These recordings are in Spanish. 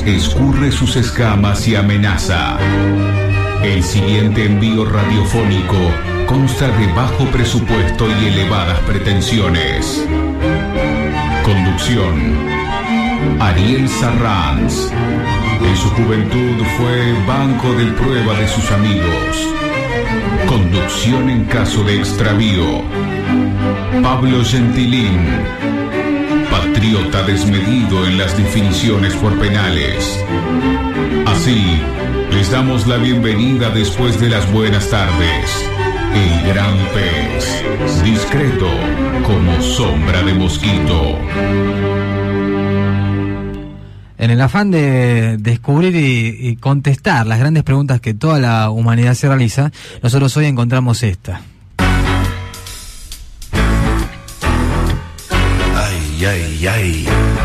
escurre sus escamas y amenaza. El siguiente envío radiofónico consta de bajo presupuesto y elevadas pretensiones. Conducción: Ariel Sarranz. En su juventud fue banco de prueba de sus amigos. Conducción en caso de extravío: Pablo Gentilín. Patriota desmedido en las definiciones por penales. Así, les damos la bienvenida después de las buenas tardes. El gran pez, discreto como sombra de mosquito. En el afán de descubrir y contestar las grandes preguntas que toda la humanidad se realiza, nosotros hoy encontramos esta. Ay, ay, ay.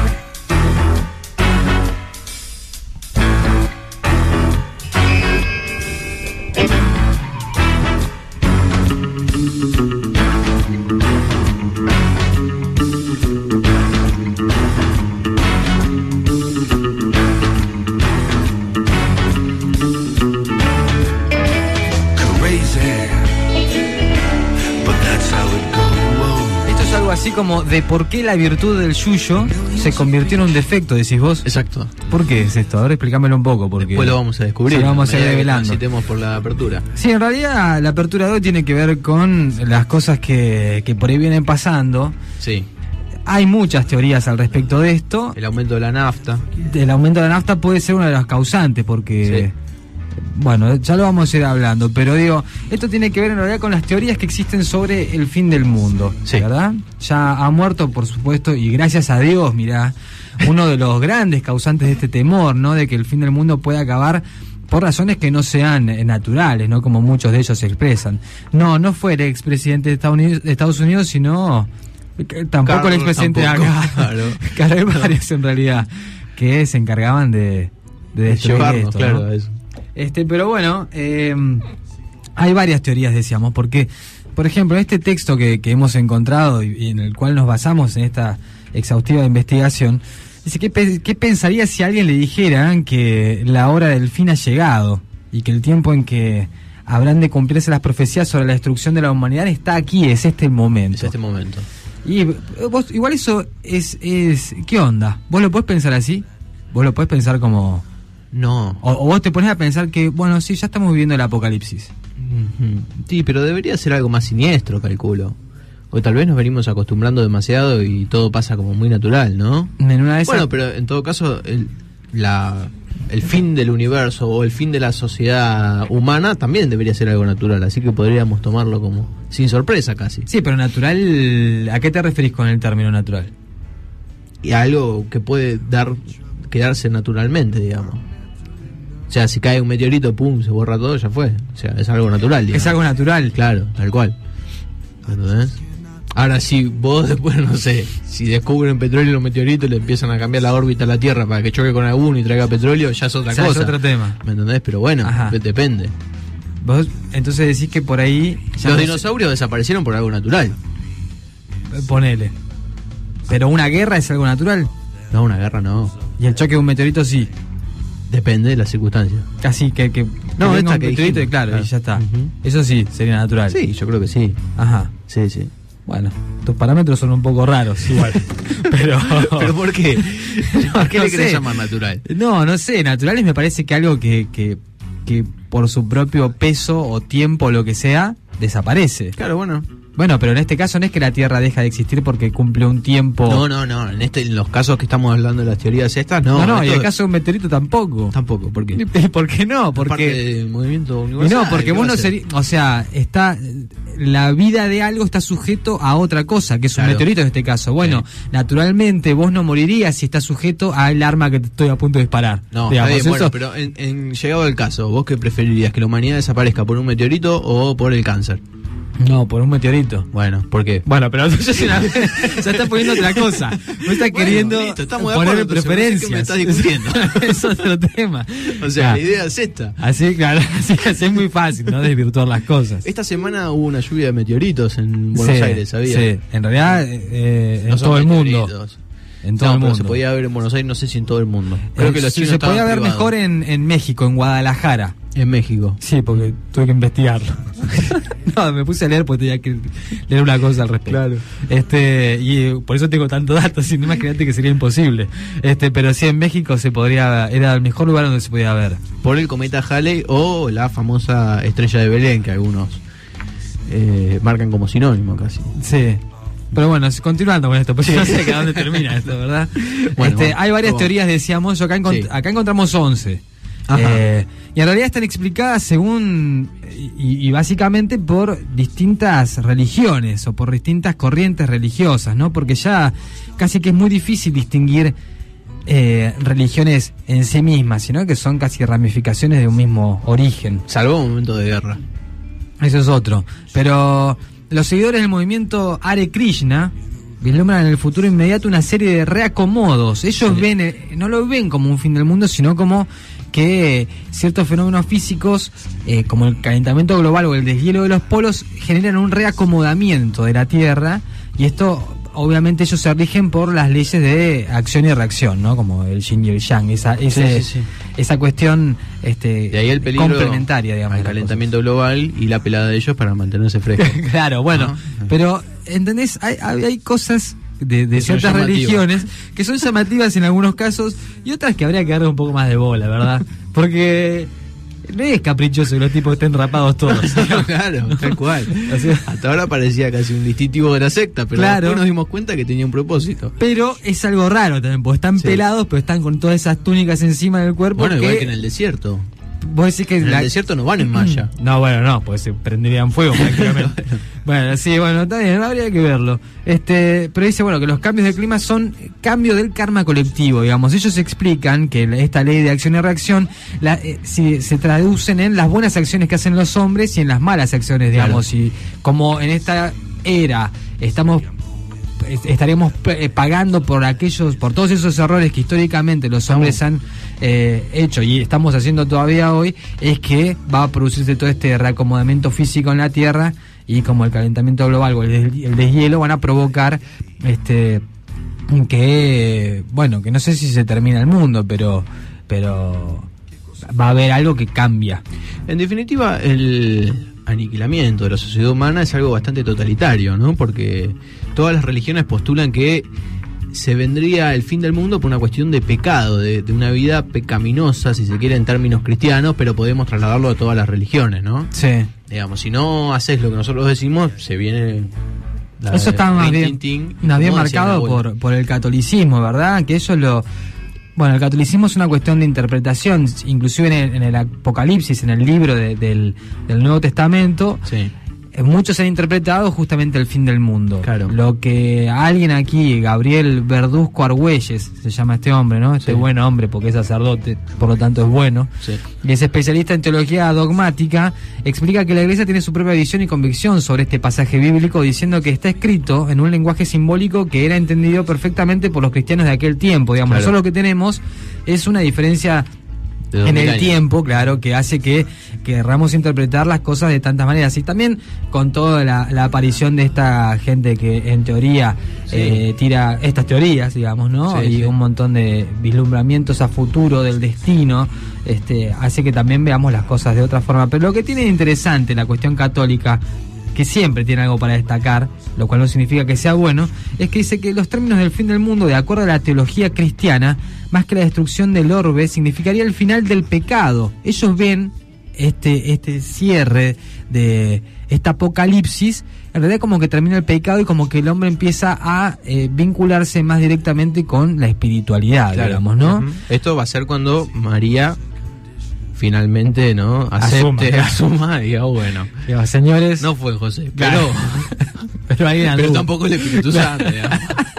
Así como de por qué la virtud del yuyo se convirtió en un defecto, decís vos. Exacto. ¿Por qué es esto? A ver, explícamelo un poco. Porque después lo vamos a descubrir. Lo vamos a ir revelando. Necesitemos por la apertura. Sí, en realidad la apertura de hoy tiene que ver con las cosas que por ahí vienen pasando. Sí. Hay muchas teorías al respecto de esto. El aumento de la nafta. El aumento de la nafta puede ser una de las causantes porque... Sí. Bueno, ya lo vamos a ir hablando, pero digo, esto tiene que ver en realidad con las teorías que existen sobre el fin del mundo, sí. ¿Verdad? Ya ha muerto, por supuesto, y gracias a Dios, mirá, uno de los grandes causantes de este temor, ¿no? De que el fin del mundo pueda acabar por razones que no sean naturales, ¿no? Como muchos de ellos se expresan. No fue el expresidente de Estados Unidos, sino tampoco Carlos, el expresidente de acá. Claro, hay varios en realidad que se encargaban de destruir esto, claro, ¿no? Eso. Pero bueno, hay varias teorías, decíamos, porque, por ejemplo, en este texto que hemos encontrado y en el cual nos basamos en esta exhaustiva investigación, dice, ¿qué pensaría si a alguien le dijeran que la hora del fin ha llegado y que el tiempo en que habrán de cumplirse las profecías sobre la destrucción de la humanidad está aquí, es este el momento? Es este momento. Y vos, igual eso es ¿qué onda? ¿Vos lo podés pensar así? ¿Vos lo podés pensar como...? No. O vos te pones a pensar que, bueno, sí, ya estamos viviendo el apocalipsis. Sí, pero debería ser algo más siniestro, calculo. O tal vez nos venimos acostumbrando demasiado y todo pasa como muy natural, ¿no? En una de esas... Bueno, pero en todo caso, el fin del universo o el fin de la sociedad humana también debería ser algo natural, así que podríamos tomarlo como sin sorpresa casi. Sí, pero natural, ¿a qué te referís con el término natural? Y a algo que puede quedarse naturalmente, digamos. O sea, si cae un meteorito, pum, se borra todo, ya fue. O sea, es algo natural, digamos. Es algo natural. Claro, tal cual. ¿Entendés? Ahora, si vos después, no sé, si descubren petróleo y los meteoritos le empiezan a cambiar la órbita a la Tierra para que choque con alguno y traiga petróleo, ya es otra cosa. Es otro tema. ¿Me entendés? Pero bueno, depende. Vos entonces decís que por ahí... Los dinosaurios desaparecieron por algo natural. Ponele. ¿Pero una guerra es algo natural? No, una guerra no. ¿Y el choque de un meteorito sí? Depende de las circunstancias. Casi que no, esta un que meteorito y claro, y ya está. Eso sí, sería natural. Sí, yo creo que sí. Ajá. Sí, sí. Bueno, tus parámetros son un poco raros igual. ¿Pero por qué? ¿Por qué no le querés sé. llamar natural? No sé, naturales me parece que algo que por su propio peso o tiempo o lo que sea, desaparece. Claro, bueno. Bueno, pero en este caso no es que la Tierra deja de existir porque cumple un tiempo... No, en los casos que estamos hablando de las teorías estas, no. No, y el caso de un meteorito tampoco. Tampoco, ¿por qué? ¿Por qué no? Porque... Parte del movimiento universal. No, porque vos no sería... O sea, la vida de algo está sujeto a otra cosa, que es un meteorito en este caso. Bueno, naturalmente vos no morirías si estás sujeto al arma que te estoy a punto de disparar. No, digamos, está bien, bueno, pero en llegado el caso, ¿vos qué preferirías? ¿Que la humanidad desaparezca por un meteorito o por el cáncer? No, por un meteorito. Bueno, ¿por qué? Bueno, pero ya estás poniendo otra cosa. No estás queriendo poner preferencias. ¿Qué me estás discutiendo? Es otro tema. O sea, la idea es esta. Así, claro, así es muy fácil, ¿no? Desvirtuar las cosas. Esta semana hubo una lluvia de meteoritos en Buenos Aires, ¿sabías? Sí, en realidad en todo el mundo. en todo el mundo. Se podía ver en Buenos Aires, no sé si en todo el mundo. Creo que los chinos se podía ver privados. mejor en México, en Guadalajara. En México. Sí, porque tuve que investigarlo. No, me puse a leer porque tenía que leer una cosa al respecto. Claro. Y por eso tengo tantos datos, sin imagínate que sería imposible. Pero sí, en México era el mejor lugar donde se podía ver. Por el cometa Halley o la famosa estrella de Belén, que algunos marcan como sinónimo casi. Sí. Pero bueno, continuando con esto, pues yo no sé a dónde termina esto, ¿verdad? Bueno, hay varias teorías, decíamos, acá encontramos 11. Y en realidad están explicadas según y básicamente por distintas religiones o por distintas corrientes religiosas, ¿no? Porque ya casi que es muy difícil distinguir religiones en sí mismas, sino que son casi ramificaciones de un mismo origen. Salvo un momento de guerra. Eso es otro. Pero los seguidores del movimiento Hare Krishna vislumbran en el futuro inmediato una serie de reacomodos. Ellos no lo ven como un fin del mundo, sino como que ciertos fenómenos físicos, como el calentamiento global o el deshielo de los polos, generan un reacomodamiento de la Tierra, y esto obviamente ellos se rigen por las leyes de acción y reacción, ¿no? Como el yin y el yang, esa cuestión de ahí el peligro complementaria, digamos, al calentamiento global y la pelada de ellos para mantenerse frescos. Claro, bueno, pero ¿entendés? Hay cosas de ciertas religiones que son llamativas en algunos casos y otras que habría que darle un poco más de bola, ¿verdad? Porque no es caprichoso que los tipos estén rapados todos. Claro, tal cual. Hasta ahora parecía casi un distintivo de la secta, pero después nos dimos cuenta que tenía un propósito. Pero es algo raro también, porque están pelados, pero están con todas esas túnicas encima del cuerpo. Bueno, igual que en el desierto. Vos decís que en el desierto no van en malla. No, pues se prenderían fuego prácticamente. Bueno, está bien, habría que verlo. Pero dice, que los cambios de clima son cambio del karma colectivo, digamos. Ellos explican que esta ley de acción y reacción se traducen en las buenas acciones que hacen los hombres y en las malas acciones, digamos. Claro. Y como en esta era estaríamos pagando por todos esos errores que históricamente los hombres han hecho y estamos haciendo todavía hoy, es que va a producirse todo este reacomodamiento físico en la Tierra, y como el calentamiento global o el deshielo van a provocar que no sé si se termina el mundo, pero va a haber algo que cambia. En definitiva, el aniquilamiento de la sociedad humana es algo bastante totalitario, ¿no? Porque todas las religiones postulan que se vendría el fin del mundo por una cuestión de pecado, de una vida pecaminosa, si se quiere, en términos cristianos, pero podemos trasladarlo a todas las religiones, ¿no? Sí. Digamos, si no haces lo que nosotros decimos, se viene... Eso está más bien marcado por el catolicismo, ¿verdad? Que eso el catolicismo es una cuestión de interpretación, inclusive en el Apocalipsis, en el libro del Nuevo Testamento. Sí. Muchos han interpretado justamente el fin del mundo. Claro. Lo que alguien aquí, Gabriel Verduzco Argüelles, se llama este hombre, ¿no? Buen hombre, porque es sacerdote, por lo tanto es bueno. Sí. Y es especialista en teología dogmática, explica que la Iglesia tiene su propia visión y convicción sobre este pasaje bíblico, diciendo que está escrito en un lenguaje simbólico que era entendido perfectamente por los cristianos de aquel tiempo. Digamos, nosotros lo que tenemos es una diferencia en el tiempo, claro, que hace que querramos interpretar las cosas de tantas maneras. Y también con toda la aparición de esta gente que en teoría tira estas teorías, digamos, ¿no? Y un montón de vislumbramientos a futuro del destino, hace que también veamos las cosas de otra forma. Pero lo que tiene de interesante la cuestión católica, que siempre tiene algo para destacar, lo cual no significa que sea bueno, es que dice que los términos del fin del mundo, de acuerdo a la teología cristiana, más que la destrucción del orbe, significaría el final del pecado. Ellos ven este cierre de esta apocalipsis, en realidad como que termina el pecado y como que el hombre empieza a vincularse más directamente con la espiritualidad, digamos, ¿no? Uh-huh. Esto va a ser cuando María finalmente, ¿no? Asuma y diga, bueno, señores, no fue José, claro. pero tampoco el Espíritu Santo, digamos.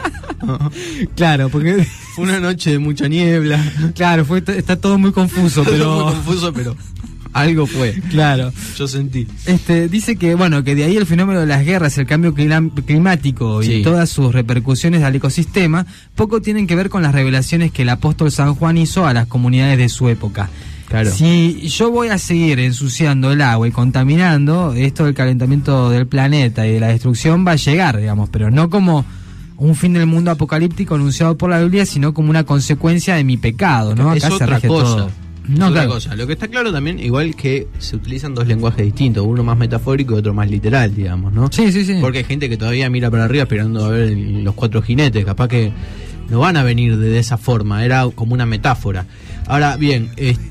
Claro, porque fue una noche de mucha niebla. Claro, está todo muy confuso, pero algo fue. Claro. Yo sentí. Dice que de ahí el fenómeno de las guerras, el cambio climático y todas sus repercusiones al ecosistema, poco tienen que ver con las revelaciones que el apóstol San Juan hizo a las comunidades de su época. Claro. Si yo voy a seguir ensuciando el agua y contaminando, esto del calentamiento del planeta y de la destrucción va a llegar, digamos, pero no como un fin del mundo apocalíptico anunciado por la Biblia, sino como una consecuencia de mi pecado, ¿no? Acá es otra cosa. No, otra cosa. Lo que está claro también, igual que se utilizan dos lenguajes distintos, uno más metafórico y otro más literal, digamos, ¿no? Sí. Porque hay gente que todavía mira para arriba esperando a ver los 4 jinetes, capaz que no van a venir de esa forma, era como una metáfora. Ahora bien,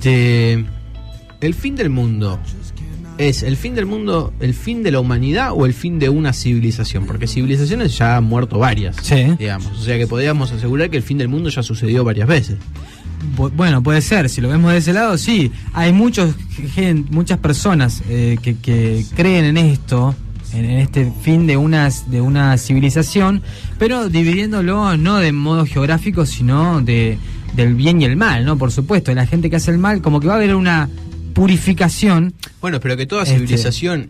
el fin del mundo, ¿es el fin del mundo el fin de la humanidad o el fin de una civilización? Porque civilizaciones ya han muerto varias, digamos. O sea que podríamos asegurar que el fin del mundo ya sucedió varias veces. Bueno, puede ser, si lo vemos de ese lado, sí. Hay muchas personas que creen en esto, en este fin de una civilización, pero dividiéndolo no de modo geográfico, sino del bien y el mal, ¿no? Por supuesto, la gente que hace el mal, como que va a haber una purificación. Bueno, pero que toda civilización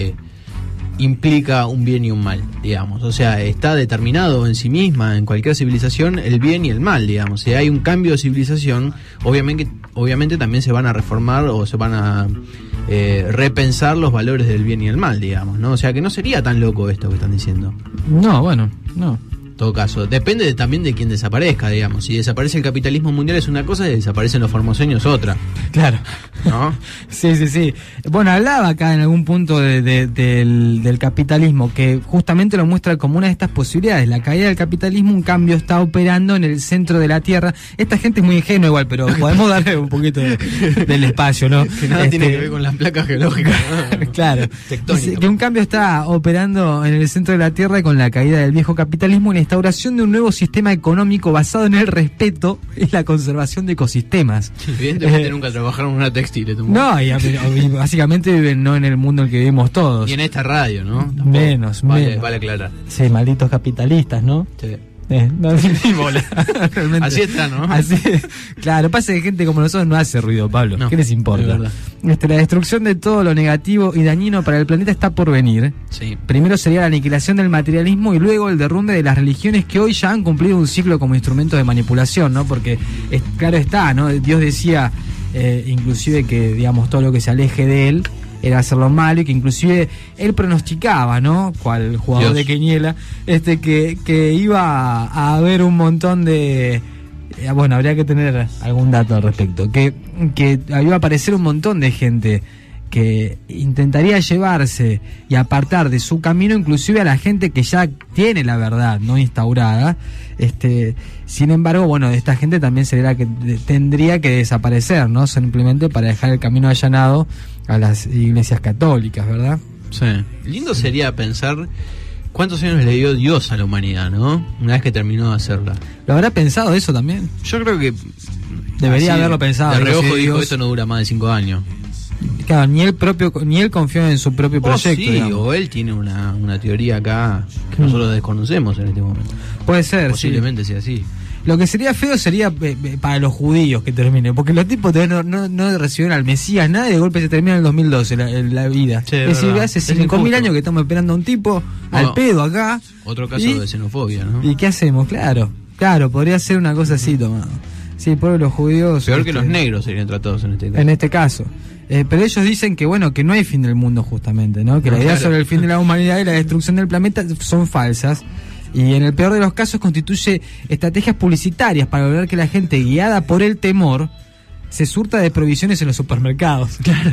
implica un bien y un mal, digamos. O sea, está determinado en sí misma, en cualquier civilización, el bien y el mal, digamos. Si hay un cambio de civilización, obviamente también se van a reformar o se van a repensar los valores del bien y el mal, digamos, ¿no? O sea, que no sería tan loco esto que están diciendo. No, bueno, no. En todo caso, depende también de quién desaparezca, digamos. Si desaparece el capitalismo mundial es una cosa y desaparecen los formoseños otra. Claro. ¿No? Sí. Bueno, hablaba acá en algún punto del capitalismo, que justamente lo muestra como una de estas posibilidades. La caída del capitalismo, un cambio está operando en el centro de la Tierra. Esta gente es muy ingenua igual, pero podemos darle un poquito del espacio, ¿no? Que nada tiene que ver con las placas geológicas. Claro. Que un cambio está operando en el centro de la Tierra con la caída del viejo capitalismo y la instauración de un nuevo sistema económico basado en el respeto y la conservación de ecosistemas. Evidentemente nunca trabajaron en una textil. No, y básicamente viven no en el mundo en el que vivimos todos. Y en esta radio, ¿no? Tampoco. Menos. Vale aclarar. Sí, malditos capitalistas, ¿no? Sí. No, ni bola. Así está, ¿no? Así, claro, pasa que gente como nosotros no hace ruido, Pablo. No, ¿qué les importa? La destrucción de todo lo negativo y dañino para el planeta está por venir. Sí. Primero sería la aniquilación del materialismo y luego el derrumbe de las religiones que hoy ya han cumplido un ciclo como instrumento de manipulación, ¿no? Porque claro está, ¿no? Dios decía inclusive que, digamos, todo lo que se aleje de él era hacerlo malo, y que inclusive él pronosticaba, ¿no? Cual jugador de Quiniela, que iba a haber un montón de... bueno, habría que tener algún dato al respecto, que iba a aparecer un montón de gente que intentaría llevarse y apartar de su camino inclusive a la gente que ya tiene la verdad no instaurada. Sin embargo, bueno, esta gente también sería que tendría que desaparecer, ¿no? Simplemente para dejar el camino allanado a las iglesias católicas, ¿verdad? Sí. Lindo sería pensar cuántos años le dio Dios a la humanidad, ¿no? Una vez que terminó de hacerla. ¿Lo habrá pensado eso también? Yo creo que debería haberlo pensado. De reojo dijo, esto no dura más de 5 años. Claro, ni él confió en su propio proyecto. Sí, digamos. O él tiene una teoría acá que nosotros desconocemos en este momento. Puede ser. Posiblemente sea así. Lo que sería feo sería para los judíos que termine, porque los tipos todavía no recibieron al Mesías, nada, y de golpe se termina en el 2012 la vida. Sí, es decir, hace 5.000 años que estamos esperando a un tipo al pedo acá. Otro caso de xenofobia, ¿no? ¿Y qué hacemos? Claro, podría ser una cosa así, tomado. Sí, por los judíos... Peor que los negros serían tratados en este caso. En este caso. Pero ellos dicen que, bueno, que no hay fin del mundo justamente, ¿no? Que la idea sobre el fin de la humanidad y la destrucción del planeta son falsas. Y en el peor de los casos constituye estrategias publicitarias para lograr que la gente, guiada por el temor, se surta de provisiones en los supermercados. Claro.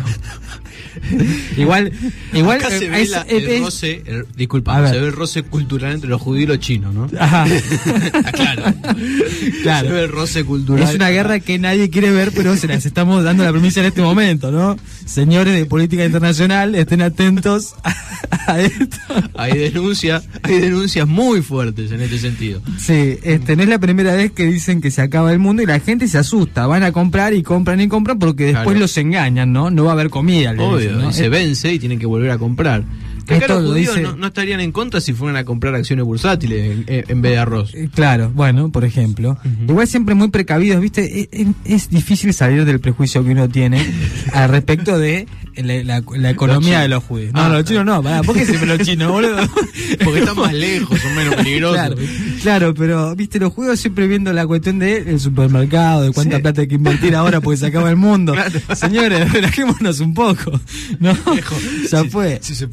igual acá se ve el roce, disculpa, se ve el roce cultural entre los judíos y los chinos, ¿no? Ajá. Claro. Se ve el roce cultural. Es una guerra que nadie quiere ver, pero se las estamos dando la premisa en este momento, ¿no? Señores de política internacional, estén atentos a esto. Hay denuncias muy fuertes en este sentido. Sí, no es la primera vez que dicen que se acaba el mundo y la gente se asusta, van a comprar y compran porque después los engañan, ¿no? No va a haber comida. Obvio, dicen, ¿no? Y se vence y tienen que volver a comprar. Que acá los judíos no estarían en contra si fueran a comprar acciones bursátiles en vez de arroz. Claro, bueno, por ejemplo. Igual siempre muy precavidos, ¿viste? Es difícil salir del prejuicio que uno tiene al respecto de la economía de los judíos. No, los chinos no, ¿por qué siempre los chinos, boludo? Porque están más lejos, son menos peligrosos. Claro, pero, ¿viste? Los judíos siempre viendo la cuestión del supermercado, de cuánta plata hay que invertir ahora porque se acaba el mundo. Claro. Señores, relajémonos un poco, ¿no? Ya fue. Si se pudre todo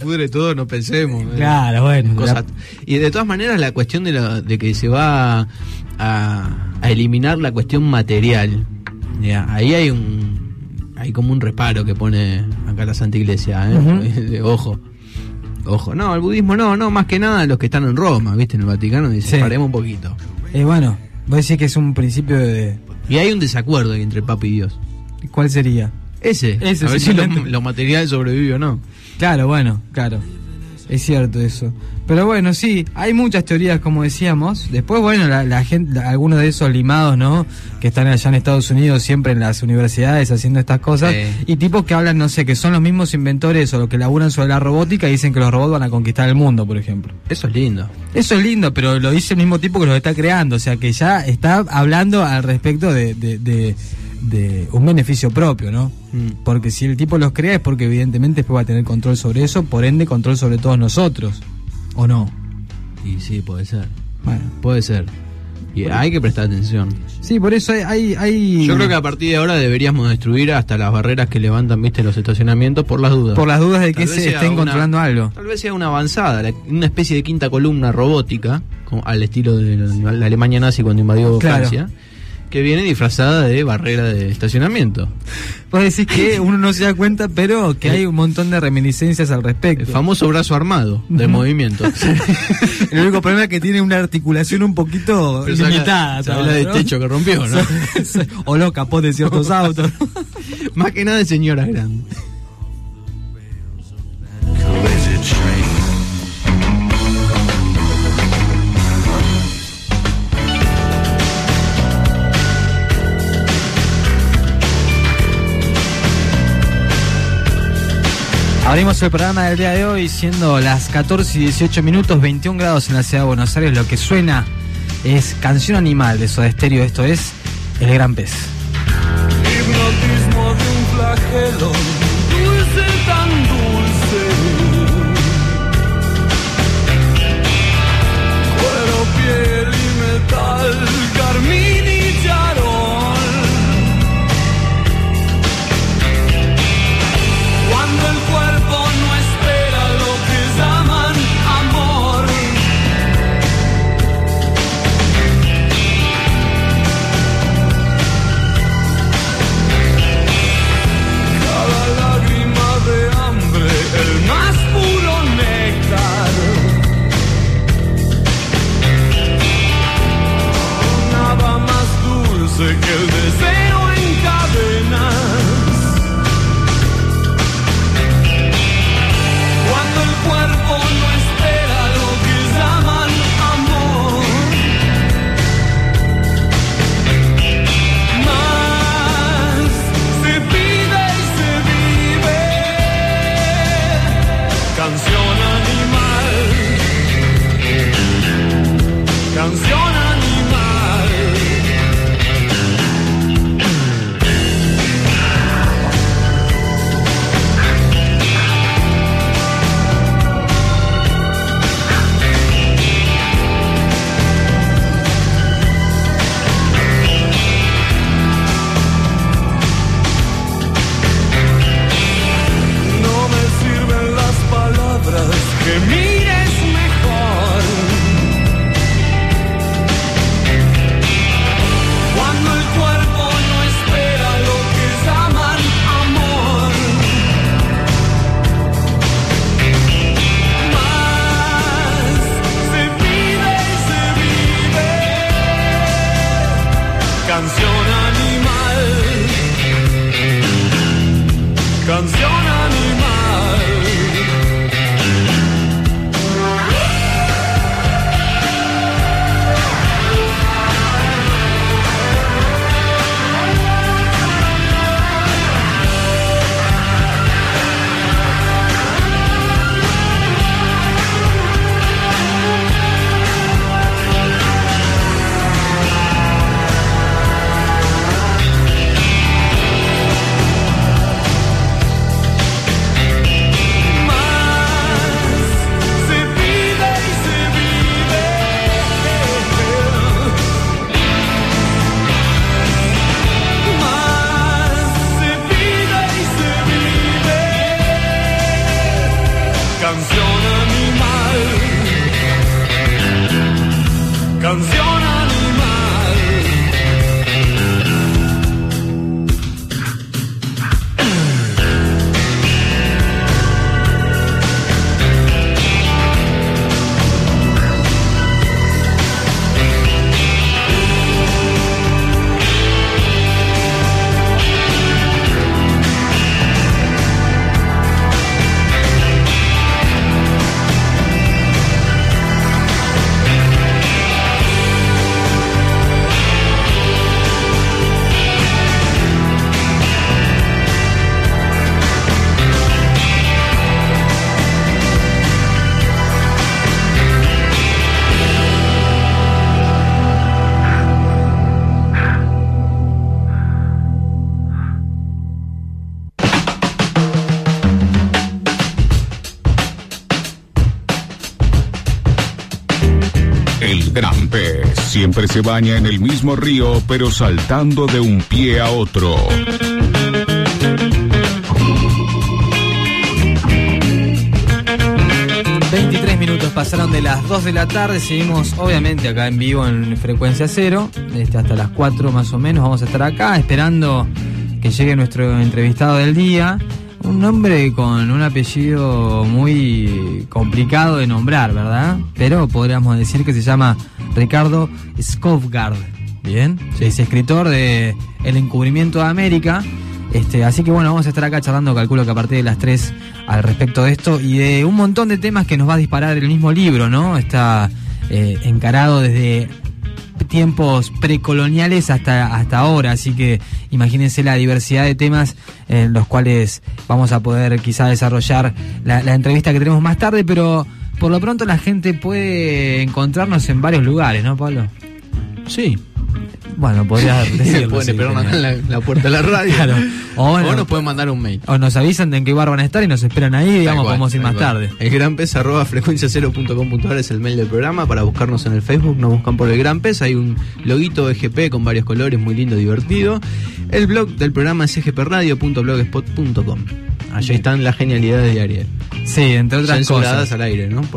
boludo, no pensemos. Claro, bueno. Y de todas maneras, la cuestión de que se va a eliminar la cuestión material, ya, ahí hay como un reparo que pone acá la Santa Iglesia, Ojo, no, el budismo no, más que nada los que están en Roma, ¿viste? En el Vaticano dicen, paremos un poquito. Bueno, vos decís que es un principio de... Y hay un desacuerdo ahí entre el Papa y Dios. ¿Cuál sería? Ese a ver si lo material sobrevive o no. Claro, bueno, claro. Es cierto eso. Pero bueno, sí, hay muchas teorías, como decíamos. Después, bueno, la gente, algunos de esos limados, ¿no? Que están allá en Estados Unidos, siempre en las universidades haciendo estas cosas. Y tipos que hablan, no sé, que son los mismos inventores o los que laburan sobre la robótica y dicen que los robots van a conquistar el mundo, por ejemplo. Eso es lindo. Eso es lindo, pero lo dice el mismo tipo que los está creando. O sea, que ya está hablando al respecto de un beneficio propio, ¿no? Porque si el tipo los crea es porque evidentemente después va a tener control sobre eso, por ende control sobre todos nosotros, ¿o no? Y sí, puede ser. Bueno, puede ser. Y hay que prestar atención. Sí, por eso hay... Yo creo que a partir de ahora deberíamos destruir hasta las barreras que levantan, viste, los estacionamientos por las dudas. Por las dudas de que se estén controlando algo. Tal vez sea una avanzada, una especie de quinta columna robótica, al estilo de la Alemania nazi cuando invadió Francia, que viene disfrazada de barrera de estacionamiento. Vos decís que uno no se da cuenta, pero que hay un montón de reminiscencias al respecto. El famoso brazo armado del movimiento. El único problema es que tiene una articulación un poquito limitada. ¿Sabes la de techo que rompió, no? O los capós de ciertos autos. Más que nada de señoras grandes. Abrimos el programa del día de hoy siendo las 14 y 18 minutos, 21 grados en la ciudad de Buenos Aires. Lo que suena es Canción Animal de Soda Stereo. Esto es El Gran Pez. Hipnotismo de un flagelo, dulce tan dulce. Cuero, piel y metal, carmín y charol. Cuando el cuerpo no espera lo que llaman amor. Cada siempre se baña en el mismo río, pero saltando de un pie a otro. Minutos pasaron de las 2 de la tarde. Seguimos obviamente acá en vivo en Frecuencia Cero, hasta las 4 más o menos. Vamos a estar acá esperando que llegue nuestro entrevistado del día. Un hombre con un apellido muy complicado de nombrar, ¿verdad? Pero podríamos decir que se llama Ricardo Skovgaard. Bien, sí. Es escritor de El encubrimiento de América. Así que bueno, vamos a estar acá charlando, calculo que a partir de las 3 al respecto de esto y de un montón de temas que nos va a disparar el mismo libro, ¿no? Está encarado desde tiempos precoloniales hasta ahora, así que imagínense la diversidad de temas en los cuales vamos a poder quizá desarrollar la entrevista que tenemos más tarde, pero por lo pronto la gente puede encontrarnos en varios lugares, ¿no, Pablo? Sí. Bueno, podrías decirlo. Pueden esperarnos en la puerta de la radio. Claro. O nos pueden mandar un mail. O nos avisan de en qué bar van a estar y nos esperan ahí, digamos, podemos ir más tarde. El Gran Pez @frecuenciacero.com.ar es el mail del programa. Para buscarnos en el Facebook nos buscan por el Gran Pez. Hay un loguito EGP con varios colores, muy lindo, divertido. El blog del programa es egpradio.blogspot.com. Allí están las genialidades de Ariel. Sí, entre otras censuradas cosas. al aire, ¿no?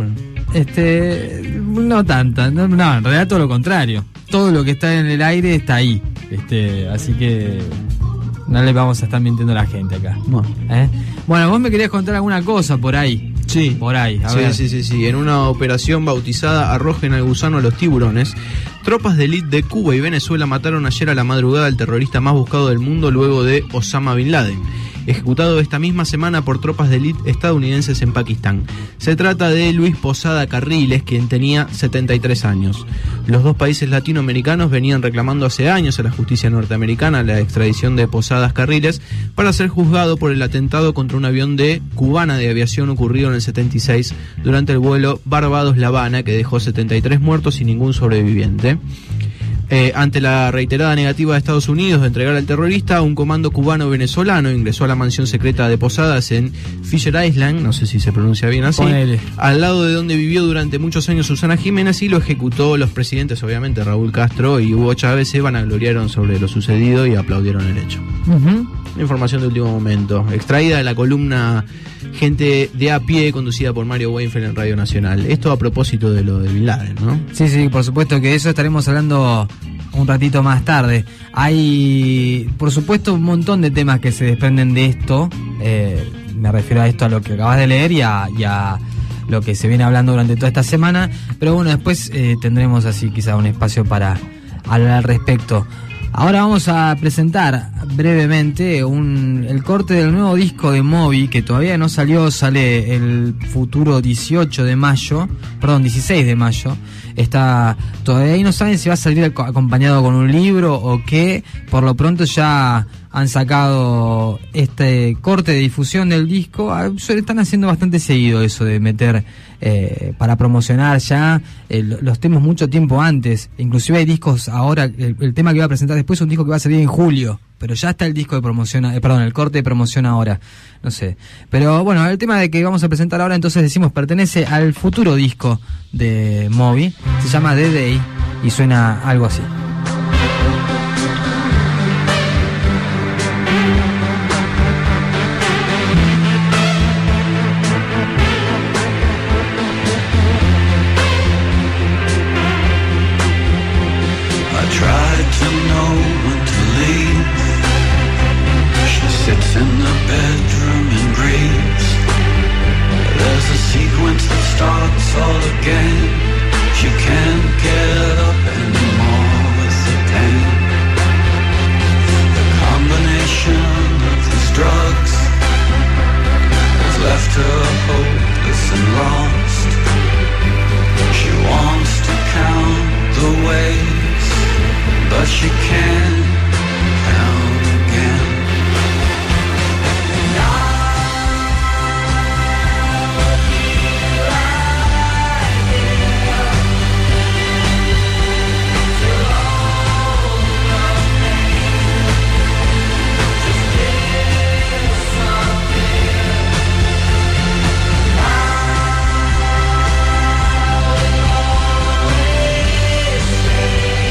No tanta, no, en realidad todo lo contrario. Todo lo que está en el aire está ahí. Así que no le vamos a estar mintiendo a la gente acá. Bueno, vos me querías contar alguna cosa por ahí. Sí. Por ahí, a ver. Sí. En una operación bautizada Arrojen al gusano a los tiburones, tropas de élite de Cuba y Venezuela mataron ayer a la madrugada al terrorista más buscado del mundo luego de Osama Bin Laden, ejecutado esta misma semana por tropas de élite estadounidenses en Pakistán. Se trata de Luis Posada Carriles, quien tenía 73 años. Los dos países latinoamericanos venían reclamando hace años a la justicia norteamericana la extradición de Posadas Carriles para ser juzgado por el atentado contra un avión de Cubana de Aviación ocurrido en el 76 durante el vuelo Barbados-La Habana, que dejó 73 muertos y ningún sobreviviente. Ante la reiterada negativa de Estados Unidos de entregar al terrorista, un comando cubano-venezolano ingresó a la mansión secreta de Posadas en Fisher Island, no sé si se pronuncia bien así, al lado de donde vivió durante muchos años Susana Jiménez, y lo ejecutó. Los presidentes, obviamente, Raúl Castro y Hugo Chávez, se vanagloriaron sobre lo sucedido y aplaudieron el hecho. Información de último momento, extraída de la columna Gente de a pie, conducida por Mario Weinfeld en Radio Nacional. Esto a propósito de lo de Bin Laden, ¿no? Sí, por supuesto que eso estaremos hablando un ratito más tarde. Hay, por supuesto, un montón de temas que se desprenden de esto. Me refiero a esto, a lo que acabas de leer y a lo que se viene hablando durante toda esta semana. Pero bueno, después tendremos así quizá un espacio para hablar al respecto. Ahora vamos a presentar brevemente el corte del nuevo disco de Moby, que todavía no salió, sale el futuro 16 de mayo. Todavía ahí no saben si va a salir acompañado con un libro o qué. Por lo pronto ya han sacado este corte de difusión del disco. Están haciendo bastante seguido eso de meter para promocionar ya los temas mucho tiempo antes. Inclusive hay discos ahora, el tema que va a presentar después es un disco que va a salir en julio, pero ya está el disco de promoción, el corte de promoción ahora, no sé. Pero bueno, el tema de que vamos a presentar ahora, entonces decimos, pertenece al futuro disco de Moby, se llama The Day y suena algo así. In the bedroom and breathes. There's a sequence that starts all again. She can't get up anymore with the pain. The combination of these drugs has left her hopeless and lost. She wants to count the ways, but she can't count again. Stay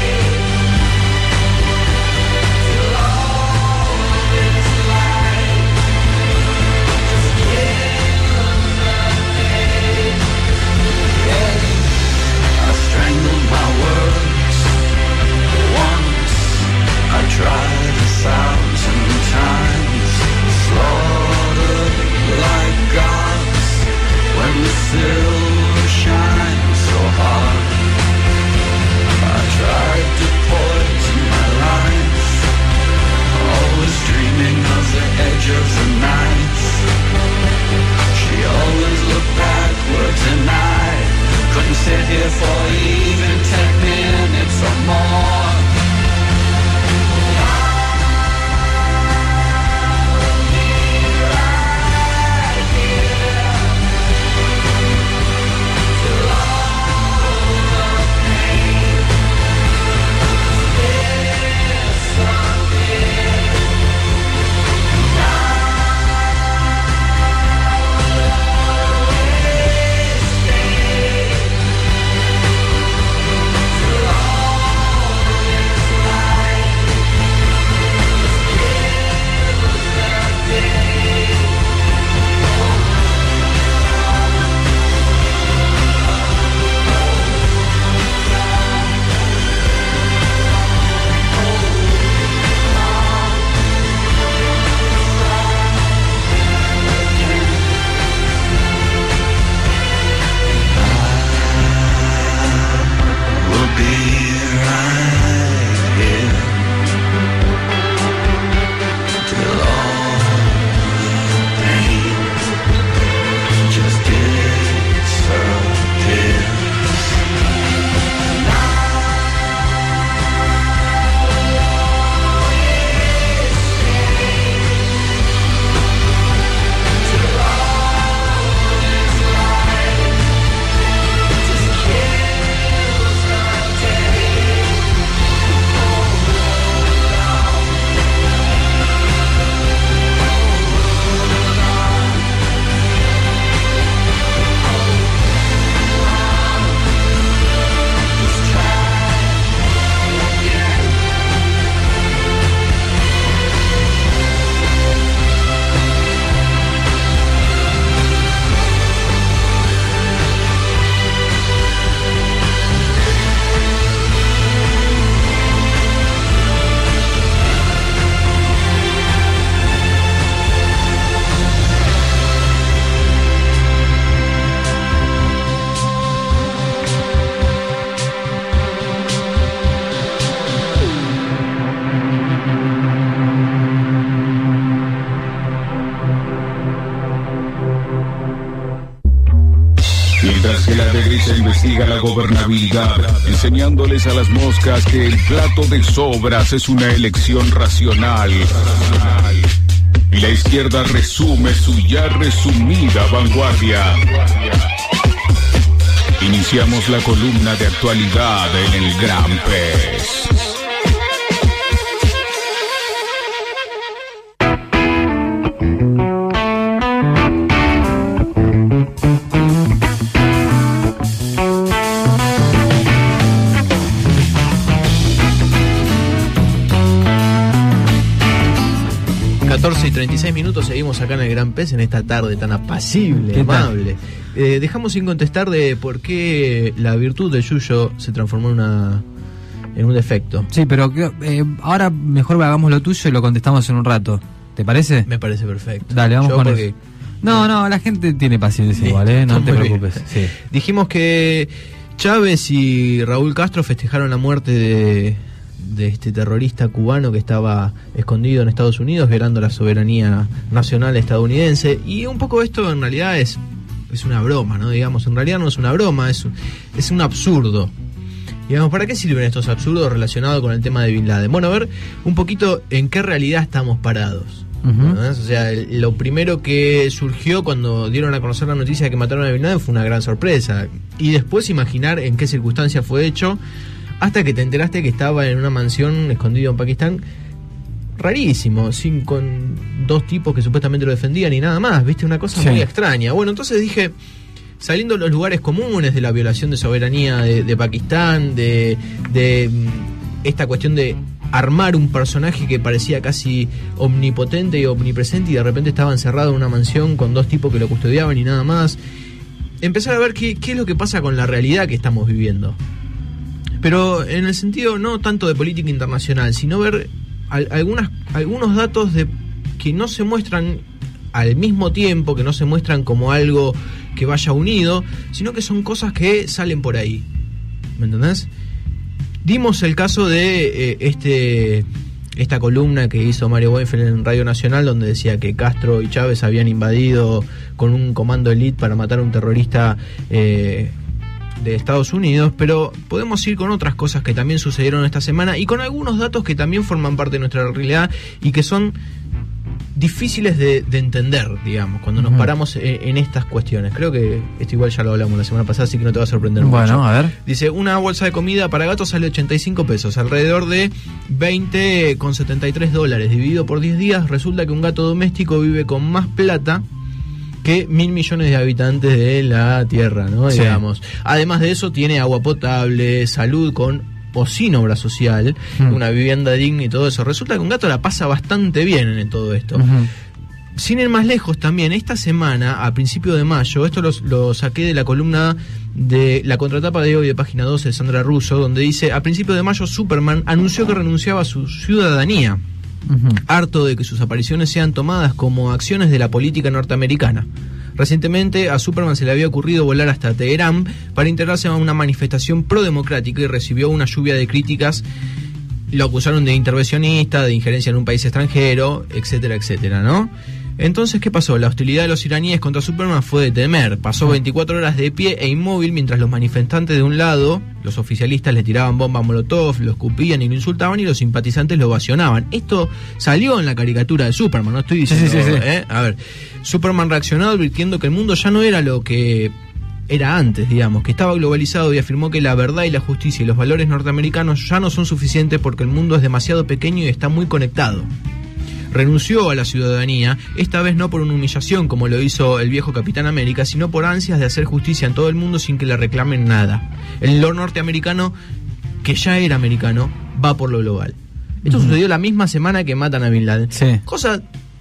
cabeza investiga la gobernabilidad, enseñándoles a las moscas que el plato de sobras es una elección racional. Y la izquierda resume su ya resumida vanguardia. Iniciamos la columna de actualidad en el Gran Pez. Y 36 minutos, seguimos acá en el Gran Pez en esta tarde tan apacible, amable. Dejamos sin contestar de por qué la virtud del yuyo se transformó en un defecto. Sí, pero ahora mejor hagamos lo tuyo y lo contestamos en un rato. ¿Te parece? Me parece perfecto. Dale, vamos con eso. No, la gente tiene paciencia igual, no te preocupes. Sí. Dijimos que Chávez y Raúl Castro festejaron la muerte de este terrorista cubano que estaba escondido en Estados Unidos violando la soberanía nacional estadounidense, y un poco esto en realidad es una broma, ¿no? Digamos, en realidad no es una broma, es un absurdo. Digamos, ¿para qué sirven estos absurdos relacionados con el tema de Bin Laden? Bueno, a ver un poquito en qué realidad estamos parados. Uh-huh. O sea, lo primero que surgió cuando dieron a conocer la noticia de que mataron a Bin Laden fue una gran sorpresa, y después imaginar en qué circunstancias fue hecho, hasta que te enteraste que estaba en una mansión escondido en Pakistán. Rarísimo, con dos tipos que supuestamente lo defendían y nada más, ¿viste? Una cosa muy extraña. Bueno, entonces dije, saliendo de los lugares comunes de la violación de soberanía de Pakistán, de esta cuestión de armar un personaje que parecía casi omnipotente y omnipresente y de repente estaba encerrado en una mansión con dos tipos que lo custodiaban y nada más, empezar a ver qué es lo que pasa con la realidad que estamos viviendo. Pero en el sentido no tanto de política internacional, sino ver algunos datos que no se muestran al mismo tiempo, que no se muestran como algo que vaya unido, sino que son cosas que salen por ahí. ¿Me entendés? Dimos el caso de esta columna que hizo Mario Weinfeld en Radio Nacional, donde decía que Castro y Chávez habían invadido con un comando elite para matar a un terrorista de Estados Unidos, pero podemos ir con otras cosas que también sucedieron esta semana y con algunos datos que también forman parte de nuestra realidad y que son difíciles de entender, digamos, cuando nos paramos en estas cuestiones. Creo que esto igual ya lo hablamos la semana pasada, así que no te va a sorprender mucho. Bueno, a ver. Dice, una bolsa de comida para gatos sale 85 pesos, alrededor de $20,73. Dividido por 10 días, resulta que un gato doméstico vive con más plata que 1.000 millones de habitantes de la Tierra, ¿no? Sí. Digamos. Además de eso, tiene agua potable, salud con o sin obra social, una vivienda digna y todo eso. Resulta que un gato la pasa bastante bien en todo esto. Sin ir más lejos también, esta semana, a principio de mayo, esto lo saqué de la columna de la contratapa de hoy de Página 12 de Sandra Russo, donde dice, a principio de mayo Superman anunció que renunciaba a su ciudadanía. Harto de que sus apariciones sean tomadas como acciones de la política norteamericana. Recientemente a Superman se le había ocurrido volar hasta Teherán para integrarse a una manifestación pro-democrática y recibió una lluvia de críticas. Lo acusaron de intervencionista, de injerencia en un país extranjero, etcétera, etcétera, ¿no? Entonces, ¿qué pasó? La hostilidad de los iraníes contra Superman fue de temer. Pasó 24 horas de pie e inmóvil mientras los manifestantes de un lado, los oficialistas, le tiraban bombas molotov, lo escupían y lo insultaban, y los simpatizantes lo ovacionaban. Esto salió en la caricatura de Superman, no estoy diciendo... Sí. A ver, Superman reaccionó advirtiendo que el mundo ya no era lo que era antes, digamos, que estaba globalizado, y afirmó que la verdad y la justicia y los valores norteamericanos ya no son suficientes porque el mundo es demasiado pequeño y está muy conectado. Renunció a la ciudadanía, esta vez no por una humillación como lo hizo el viejo Capitán América, sino por ansias de hacer justicia en todo el mundo sin que le reclamen nada. El lo norteamericano, que ya era americano, va por lo global. Esto sucedió la misma semana que matan a Bin Laden. Sí. Cosa...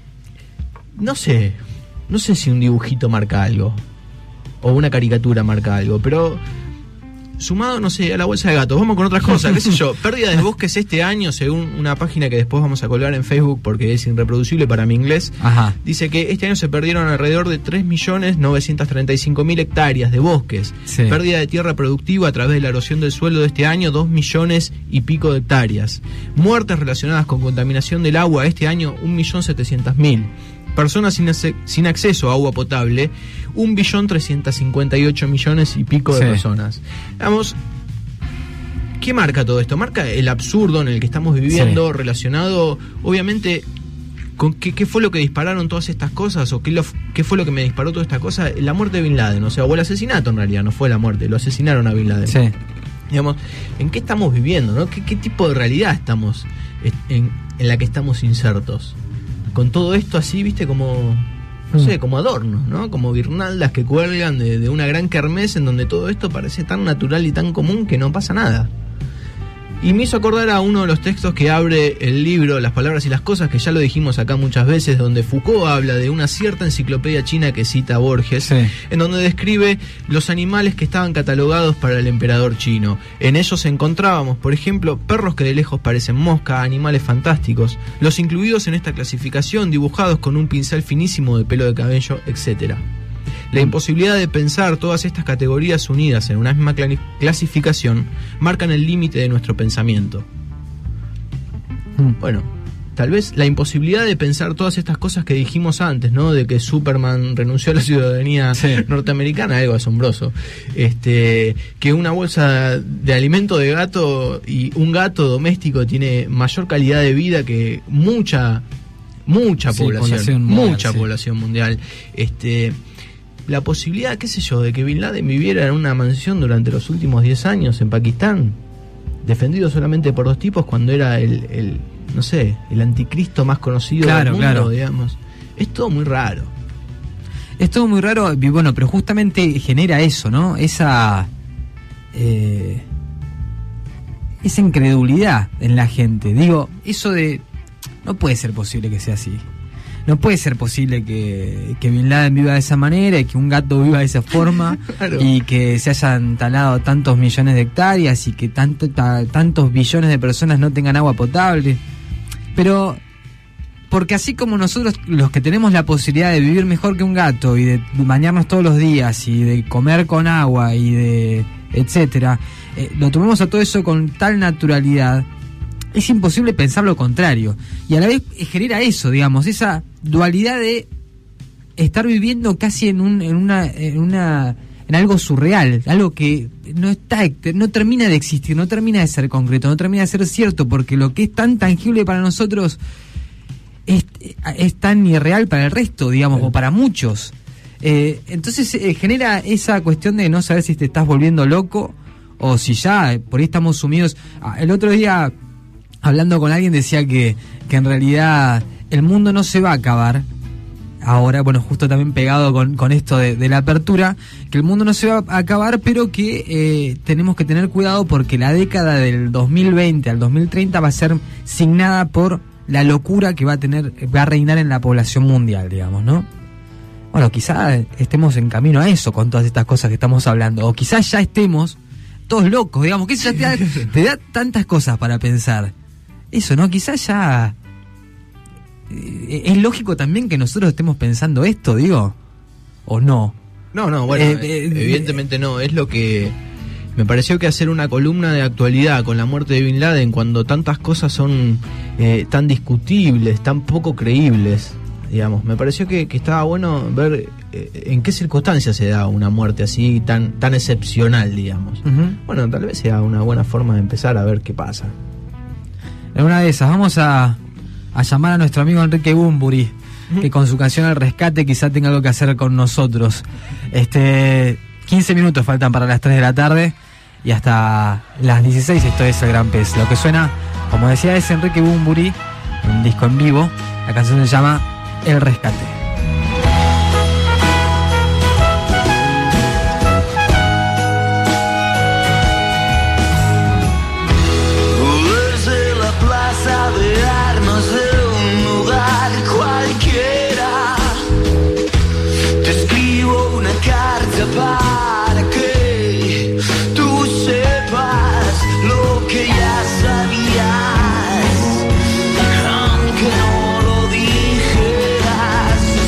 No sé si un dibujito marca algo, o una caricatura marca algo, pero... Sumado, no sé, a la bolsa de gatos, vamos con otras cosas, qué sé yo, pérdida de bosques este año, según una página que después vamos a colgar en Facebook porque es irreproducible para mi inglés. Ajá. Dice que este año se perdieron alrededor de 3.935.000 hectáreas de bosques. Sí. Pérdida de tierra productiva a través de la erosión del suelo de este año, 2 millones y pico de hectáreas. Muertes relacionadas con contaminación del agua este año, 1.700.000. personas sin acceso a agua potable, 1.358.000.000 y pico de personas. Digamos, ¿qué marca todo esto? Marca el absurdo en el que estamos viviendo, relacionado, obviamente, con qué fue lo que dispararon todas estas cosas, o qué fue lo que me disparó toda esta cosa. La muerte de Bin Laden, o el asesinato en realidad, no fue la muerte, lo asesinaron a Bin Laden. Sí. Digamos, ¿en qué estamos viviendo, no? ¿Qué tipo de realidad estamos en la que estamos insertos? Con todo esto así, viste, como, no sé, como adornos, ¿no? Como guirnaldas que cuelgan de una gran kermés en donde todo esto parece tan natural y tan común que no pasa nada. Y me hizo acordar a uno de los textos que abre el libro Las palabras y las cosas, que ya lo dijimos acá muchas veces, donde Foucault habla de una cierta enciclopedia china que cita Borges, en donde describe los animales que estaban catalogados para el emperador chino. En ellos encontrábamos, por ejemplo, perros que de lejos parecen mosca, animales fantásticos, los incluidos en esta clasificación dibujados con un pincel finísimo de pelo de cabello, etc. La imposibilidad de pensar todas estas categorías unidas en una misma clasificación marcan el límite de nuestro pensamiento. Bueno, tal vez la imposibilidad de pensar todas estas cosas que dijimos antes, ¿no? De que Superman renunció a la ciudadanía norteamericana, algo asombroso. Que una bolsa de alimento de gato y un gato doméstico tiene mayor calidad de vida que mucha población mundial. La posibilidad, qué sé yo, de que Bin Laden viviera en una mansión durante los últimos 10 años en Pakistán, defendido solamente por 2 tipos, cuando era el anticristo más conocido del mundo, digamos. Es todo muy raro. Es todo muy raro, y bueno, pero justamente genera eso, ¿no? Esa incredulidad en la gente. Digo, eso de... No puede ser posible que sea así. No puede ser posible que Bin Laden viva de esa manera y que un gato viva de esa forma, y que se hayan talado tantos millones de hectáreas y que tantos billones de personas no tengan agua potable. Pero porque así como nosotros, los que tenemos la posibilidad de vivir mejor que un gato y de bañarnos todos los días y de comer con agua y de etcétera, lo tomamos a todo eso con tal naturalidad, es imposible pensar lo contrario. Y a la vez genera eso, digamos, esa dualidad de estar viviendo casi en algo surreal, algo que no termina de existir, no termina de ser concreto, no termina de ser cierto, porque lo que es tan tangible para nosotros es tan irreal para el resto, digamos, o para muchos. Entonces genera esa cuestión de no saber si te estás volviendo loco o si ya por ahí estamos sumidos. El otro día, hablando con alguien, decía que en realidad el mundo no se va a acabar ahora, bueno, justo también pegado con esto de la apertura, que el mundo no se va a acabar, pero que tenemos que tener cuidado porque la década del 2020 al 2030 va a ser signada por la locura que va a reinar en la población mundial, digamos, ¿no? Bueno, quizás estemos en camino a eso con todas estas cosas que estamos hablando, o quizás ya estemos todos locos, digamos, que eso ya te da tantas cosas para pensar. Eso, ¿no? Quizás ya... ¿Es lógico también que nosotros estemos pensando esto, digo? ¿O no? No, bueno, evidentemente no. Es lo que... Me pareció que hacer una columna de actualidad con la muerte de Bin Laden, cuando tantas cosas son tan discutibles, tan poco creíbles, digamos, me pareció que estaba bueno ver en qué circunstancias se da una muerte así tan excepcional, digamos. Bueno, tal vez sea una buena forma de empezar a ver qué pasa. En una de esas vamos a llamar a nuestro amigo Enrique Bunbury, que con su canción El Rescate quizá tenga algo que hacer con nosotros. 15 minutos faltan para las 3 de la tarde y hasta las 16 esto es El Gran Pez. Lo que suena, como decía, es Enrique Bunbury, un disco en vivo. La canción se llama El Rescate. Para que tú sepas lo que ya sabías, aunque no lo dijeras.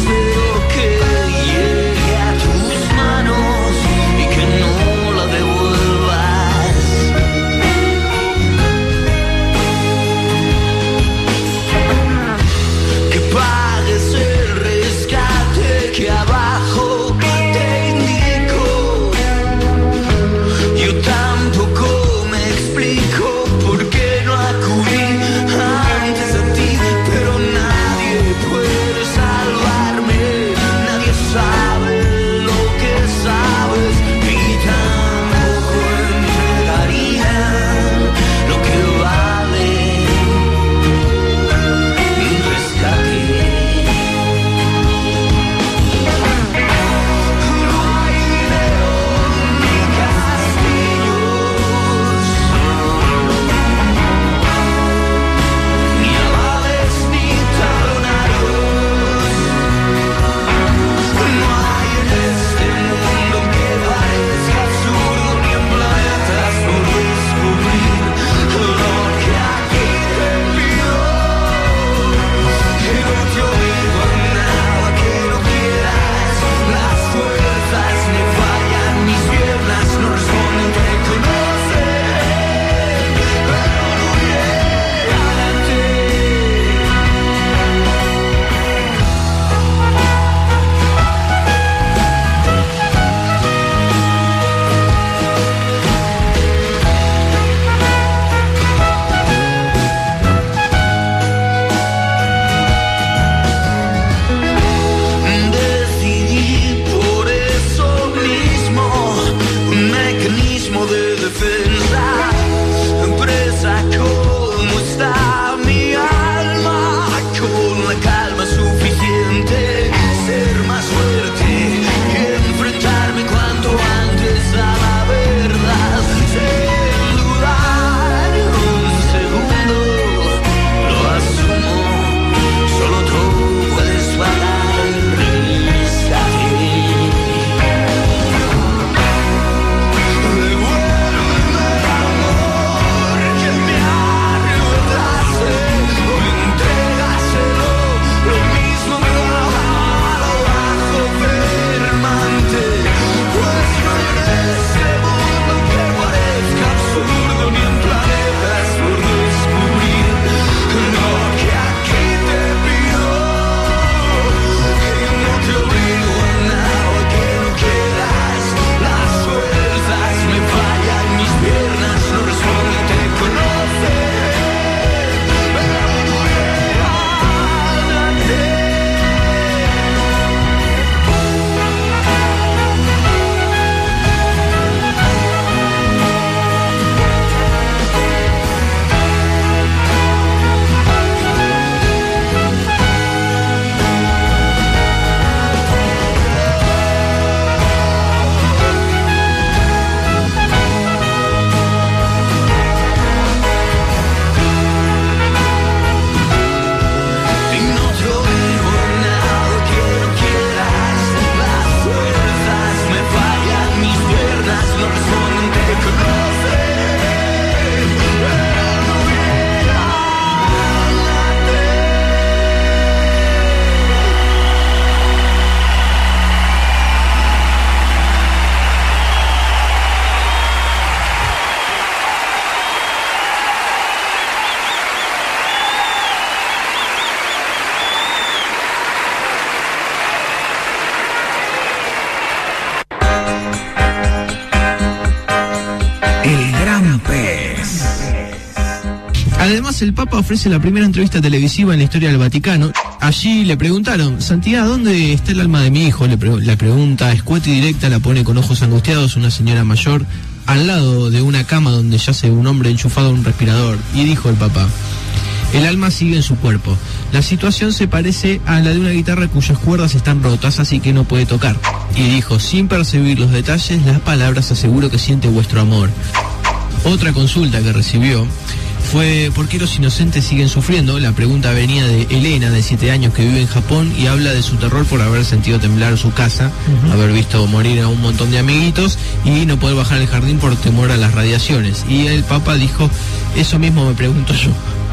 además el Papa ofrece la primera entrevista televisiva en la historia del Vaticano. Allí le preguntaron: Santidad, ¿dónde está el alma de mi hijo? La pregunta escueta y directa la pone con ojos angustiados una señora mayor al lado de una cama donde yace un hombre enchufado a un respirador. Y dijo el Papa: el alma sigue en su cuerpo. La situación se parece a la de una guitarra cuyas cuerdas están rotas, así que no puede tocar. Y dijo, sin percibir los detalles, las palabras aseguro que siente vuestro amor. Otra consulta que recibió fue ¿por qué los inocentes siguen sufriendo? La pregunta venía de Elena, de 7 años, que vive en Japón y habla de su terror por haber sentido temblar su casa, haber visto morir a un montón de amiguitos y no poder bajar al jardín por temor a las radiaciones. Y el Papa dijo, eso mismo me pregunto yo.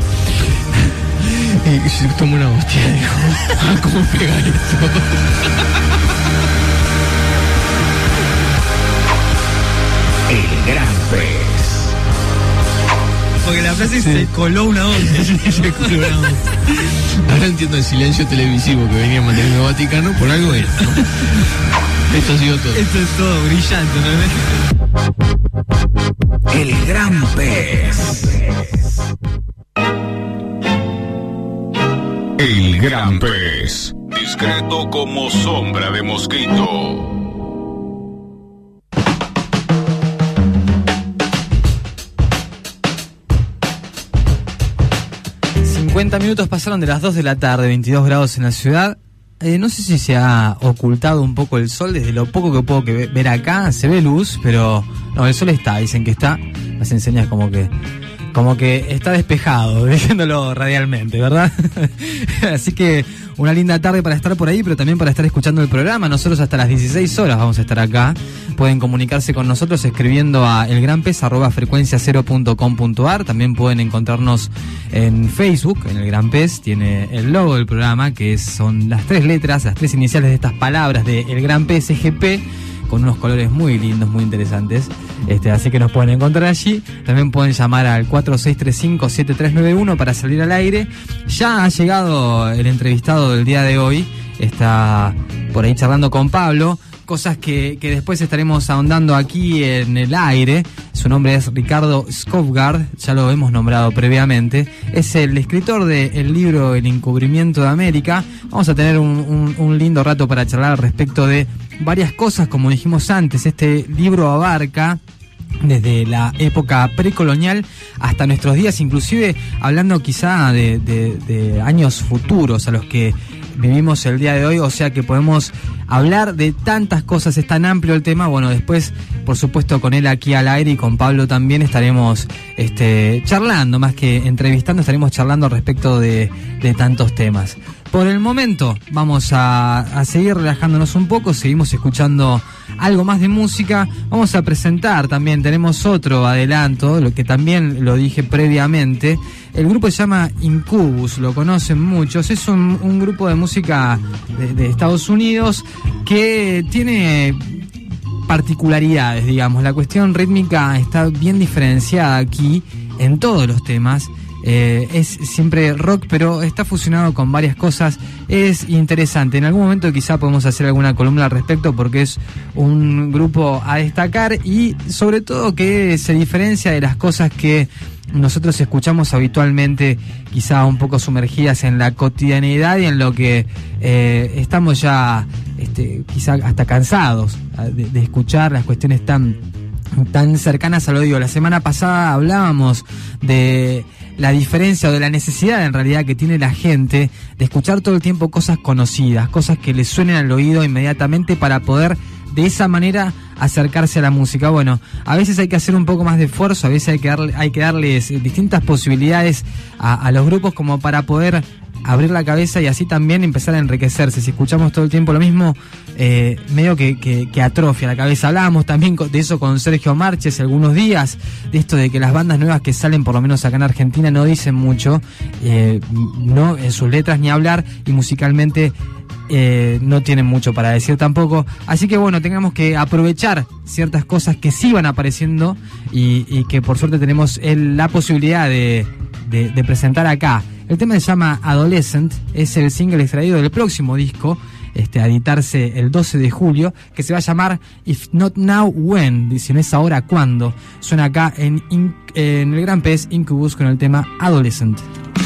Y se tomó una hostia, dijo, ¿cómo pegar esto? El gran pez. Porque la frase se coló una onda. Se coló una onda. Ahora entiendo el silencio televisivo que venía manteniendo el Vaticano, por algo era, ¿no? Esto ha sido todo. Esto es todo brillante, ¿no? El gran pez. El gran pez. Discreto como sombra de mosquito. 50 minutos pasaron de las 2 de la tarde, 22 grados en la ciudad. No sé si se ha ocultado un poco el sol. Desde lo poco que puedo ver acá, se ve luz, pero no, el sol está, dicen que está. Las enseñas como que está despejado, viéndolo radialmente, ¿verdad? Así que una linda tarde para estar por ahí, pero también para estar escuchando el programa. Nosotros hasta las 16 horas vamos a estar acá. Pueden comunicarse con nosotros escribiendo a elgranpez@frecuencia0.com.ar. También pueden encontrarnos en Facebook, en El Gran Pez. Tiene el logo del programa, que son las 3 letras, las 3 iniciales de estas palabras de El Gran Pez, EGP, con unos colores muy lindos, muy interesantes. Así que nos pueden encontrar allí. También pueden llamar al 4635-7391 para salir al aire. Ya ha llegado el entrevistado del día de hoy. Está por ahí charlando con Pablo. Cosas que después estaremos ahondando aquí en el aire. Su nombre es Ricardo Skovgaard, ya lo hemos nombrado previamente. Es el escritor del libro El encubrimiento de América. Vamos a tener un lindo rato para charlar al respecto de varias cosas, como dijimos antes. Este libro abarca desde la época precolonial hasta nuestros días, inclusive hablando quizá de años futuros a los que vivimos el día de hoy, o sea que podemos hablar de tantas cosas, es tan amplio el tema. Bueno, después, por supuesto, con él aquí al aire y con Pablo también estaremos charlando, más que entrevistando, estaremos charlando al respecto de tantos temas. Por el momento vamos a seguir relajándonos un poco, seguimos escuchando algo más de música. Vamos a presentar también, tenemos otro adelanto, lo que también lo dije previamente. El grupo se llama Incubus, lo conocen muchos, es un grupo de música de Estados Unidos que tiene particularidades, digamos. La cuestión rítmica está bien diferenciada aquí en todos los temas. Es siempre rock, pero está fusionado con varias cosas. Es interesante. En algún momento quizá podemos hacer alguna columna al respecto, porque es un grupo a destacar y sobre todo que se diferencia de las cosas que nosotros escuchamos habitualmente, quizá un poco sumergidas en la cotidianidad y en lo que estamos ya quizá hasta cansados de escuchar las cuestiones tan cercanas al oído. La semana pasada hablábamos de la diferencia o de la necesidad en realidad que tiene la gente de escuchar todo el tiempo cosas conocidas, cosas que les suenen al oído inmediatamente para poder de esa manera acercarse a la música. Bueno, a veces hay que hacer un poco más de esfuerzo, a veces hay que darles distintas posibilidades a los grupos como para poder abrir la cabeza y así también empezar a enriquecerse. Si escuchamos todo el tiempo lo mismo, medio que atrofia la cabeza. Hablábamos también de eso con Sergio Marches algunos días, de esto de que las bandas nuevas que salen, por lo menos acá en Argentina, no dicen mucho, no en sus letras ni hablar, y musicalmente no tienen mucho para decir tampoco. Así que bueno, tengamos que aprovechar ciertas cosas que sí van apareciendo y que por suerte tenemos la posibilidad de presentar acá. El tema se llama Adolescent, es el single extraído del próximo disco a editarse el 12 de julio, que se va a llamar If Not Now, When. Dicen, ¿es ahora cuándo? Suena acá en el Gran Pez, Incubus, con el tema Adolescent.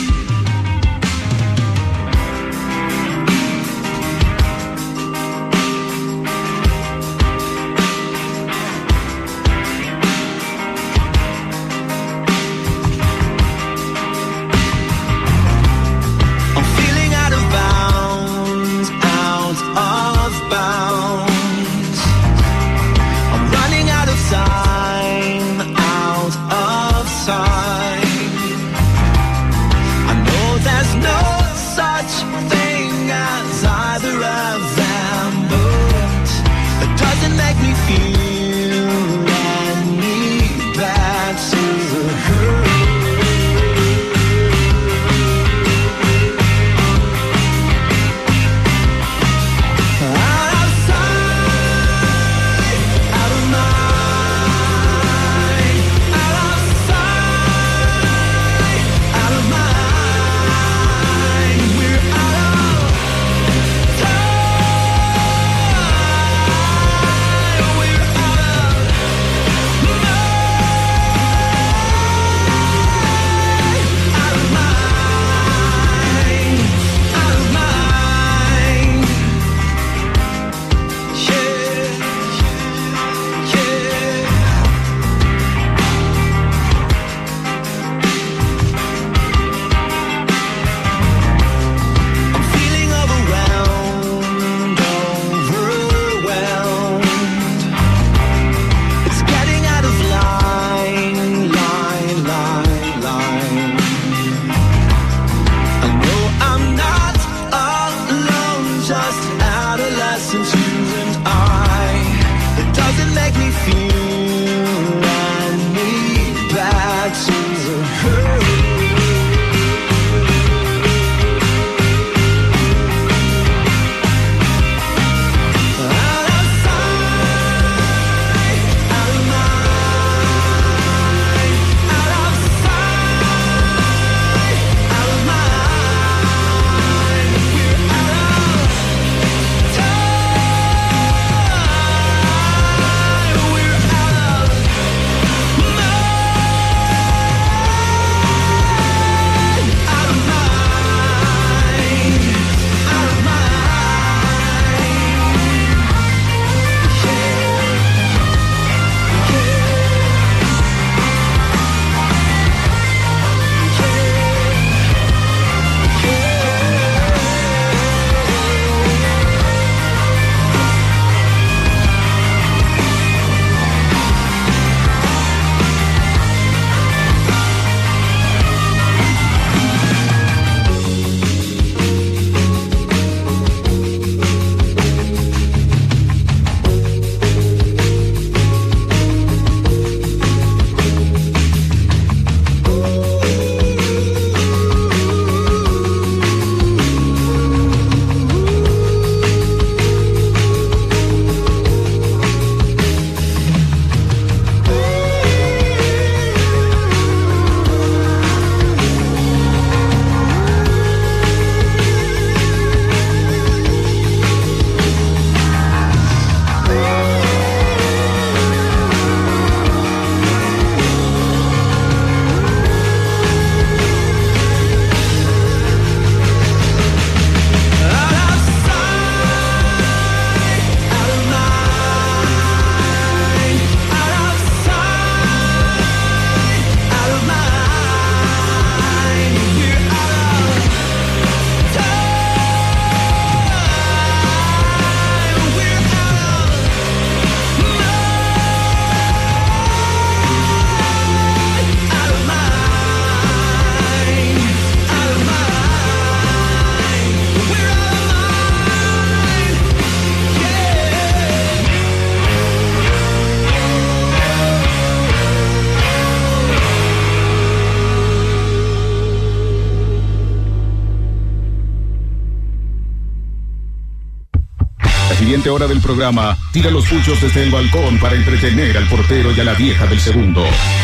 siguiente hora del programa, tira los puchos desde el balcón para entretener al portero y a la vieja del segundo.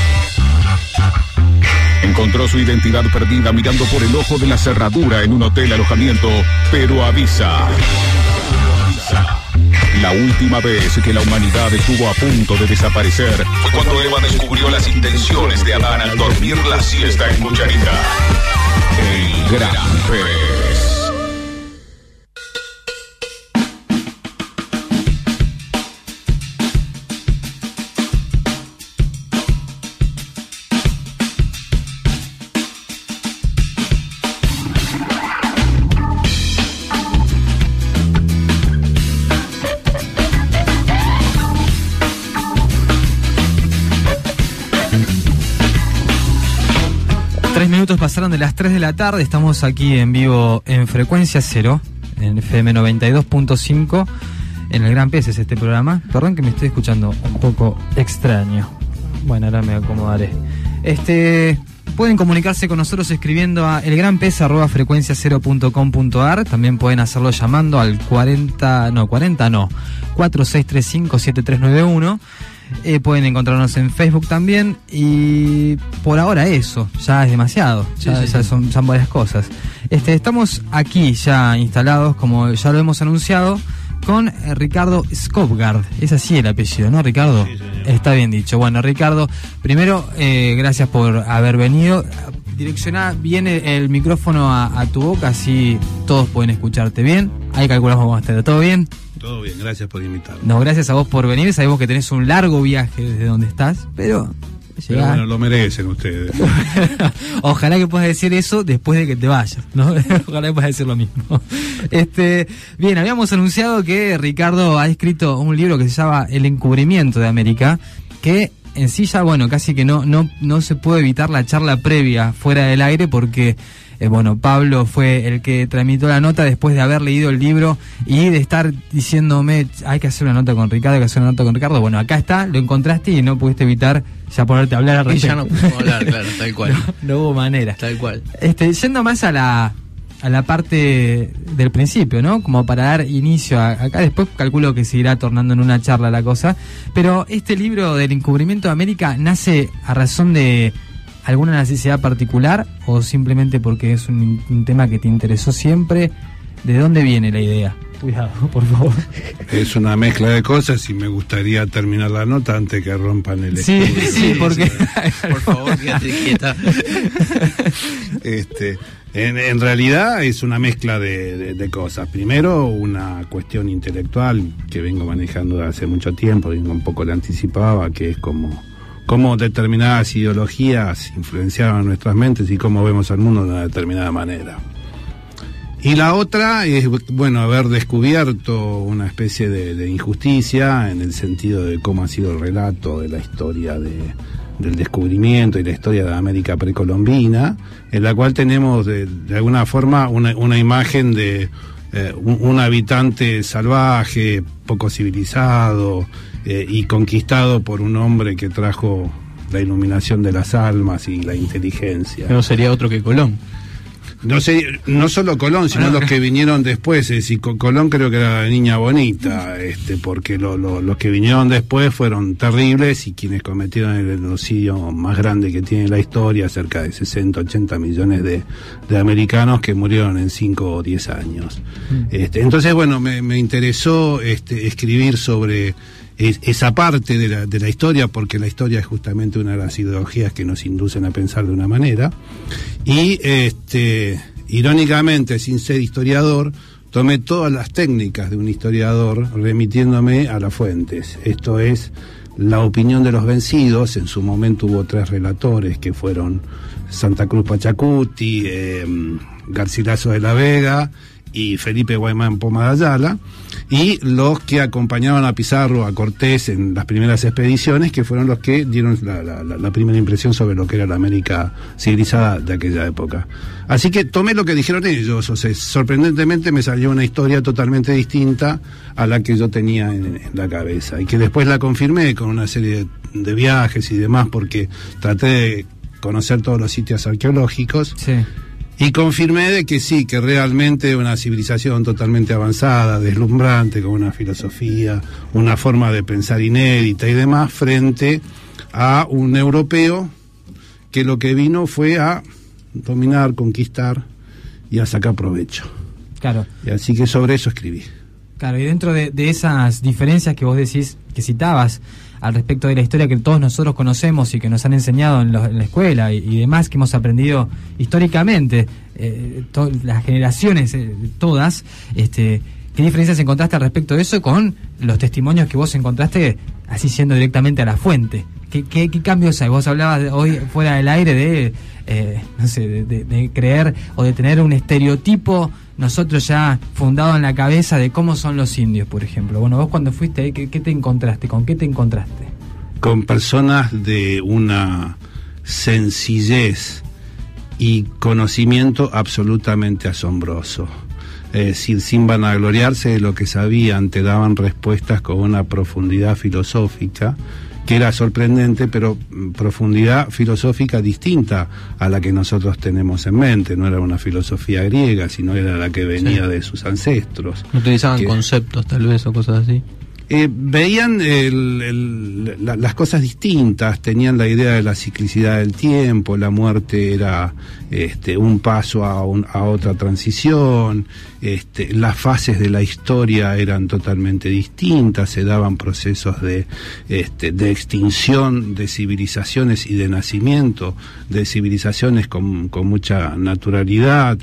Encontró su identidad perdida mirando por el ojo de la cerradura en un hotel alojamiento, pero avisa. esperanza. La última vez que la humanidad estuvo a punto de desaparecer fue cuando Eva descubrió las intenciones de Adán al dormir la siesta en cucharita. El gran pez. Minutos pasaron de las 3 de la tarde, estamos aquí en vivo en Frecuencia Cero, en FM 92.5, en el Gran Pez es este programa. Perdón que me estoy escuchando un poco extraño. Bueno, ahora me acomodaré. Pueden comunicarse con nosotros escribiendo a elgranpez@frecuenciacero.com.ar. También pueden hacerlo llamando al 4635-7391. Pueden encontrarnos en Facebook también. Y por ahora eso, ya es demasiado. Ya son varias cosas. Estamos aquí ya instalados, como ya lo hemos anunciado, con Ricardo Skopgard. Es así el apellido, ¿no, Ricardo? Sí, señor. Está bien dicho. Bueno, Ricardo, primero, gracias por haber venido. Direcciona bien el micrófono a tu boca, así todos pueden escucharte bien. Ahí calculamos cómo estar. ¿Todo bien? Todo bien, gracias por invitarme. No, gracias a vos por venir. Sabemos que tenés un largo viaje desde donde estás, pero Bueno, lo merecen ustedes. Ojalá que puedas decir eso después de que te vayas, ¿no? Ojalá que puedas decir lo mismo. Bien, habíamos anunciado que Ricardo ha escrito un libro que se llama El encubrimiento de América, que en sí ya, bueno, casi que no se puede evitar la charla previa fuera del aire porque Pablo fue el que tramitó la nota después de haber leído el libro y de estar diciéndome, hay que hacer una nota con Ricardo, Bueno, acá está, lo encontraste y no pudiste evitar ya ponerte a hablar al respecto. Y ya no pudimos hablar, claro, tal cual. No hubo manera. Tal cual. Yendo más a la parte del principio, ¿no? Como para dar inicio acá, después calculo que se irá tornando en una charla la cosa, pero este libro del encubrimiento de América nace a razón de alguna necesidad particular o simplemente porque es un tema que te interesó siempre. ¿De dónde viene la idea? Cuidado, por favor. Es una mezcla de cosas y me gustaría terminar la nota antes que rompan el estudio. Sí, porque... Por favor, quédate quieta. En realidad es una mezcla de cosas. Primero, una cuestión intelectual que vengo manejando desde hace mucho tiempo, y un poco la anticipaba, que es cómo determinadas ideologías influenciaban nuestras mentes y cómo vemos al mundo de una determinada manera. Y la otra es, haber descubierto una especie de injusticia en el sentido de cómo ha sido el relato de la historia del descubrimiento y la historia de la América precolombina, en la cual tenemos de alguna forma una imagen de un habitante salvaje, poco civilizado y conquistado por un hombre que trajo la iluminación de las almas y la inteligencia. No sería otro que Colón. No solo Colón, sino los que vinieron después. Es decir, Colón creo que era la niña bonita, porque los que vinieron después fueron terribles, y quienes cometieron el genocidio más grande que tiene la historia, cerca de 60, 80 millones de americanos que murieron en 5 o 10 años. Entonces, me interesó escribir sobre esa parte de la historia, porque la historia es justamente una de las ideologías que nos inducen a pensar de una manera. Y irónicamente, sin ser historiador, tomé todas las técnicas de un historiador remitiéndome a las fuentes. Esto es la opinión de los vencidos. En su momento hubo 3 relatores que fueron Santa Cruz Pachacuti, Garcilaso de la Vega y Felipe Guaymán Poma de Ayala, y los que acompañaban a Pizarro, a Cortés en las primeras expediciones, que fueron los que dieron la primera impresión sobre lo que era la América civilizada de aquella época. Así que tomé lo que dijeron ellos, sorprendentemente me salió una historia totalmente distinta a la que yo tenía en la cabeza, y que después la confirmé con una serie de viajes y demás, porque traté de conocer todos los sitios arqueológicos. Sí. Y confirmé de que sí, que realmente una civilización totalmente avanzada, deslumbrante, con una filosofía, una forma de pensar inédita y demás, frente a un europeo que lo que vino fue a dominar, conquistar y a sacar provecho. Claro. Y así que sobre eso escribí. Claro, y dentro de esas diferencias que vos decís, que citabas al respecto de la historia que todos nosotros conocemos y que nos han enseñado en la escuela y demás, que hemos aprendido históricamente, las generaciones todas, ¿qué diferencias encontraste al respecto de eso con los testimonios que vos encontraste así yendo directamente a la fuente? ¿Qué cambios hay? Vos hablabas hoy fuera del aire de no sé, de creer o de tener un estereotipo nosotros ya fundado en la cabeza de cómo son los indios, por ejemplo. Bueno, vos cuando fuiste ahí, ¿qué te encontraste? ¿Con qué te encontraste? Con personas de una sencillez y conocimiento absolutamente asombroso. Es decir, sin vanagloriarse de lo que sabían, te daban respuestas con una profundidad filosófica que era sorprendente, pero profundidad filosófica distinta a la que nosotros tenemos en mente. No era una filosofía griega, sino era la que venía de sus ancestros. ¿No utilizaban conceptos tal vez o cosas así? Veían las cosas distintas, tenían la idea de la ciclicidad del tiempo, la muerte era un paso a otra transición, las fases de la historia eran totalmente distintas, se daban procesos de extinción de civilizaciones y de nacimiento de civilizaciones con mucha naturalidad,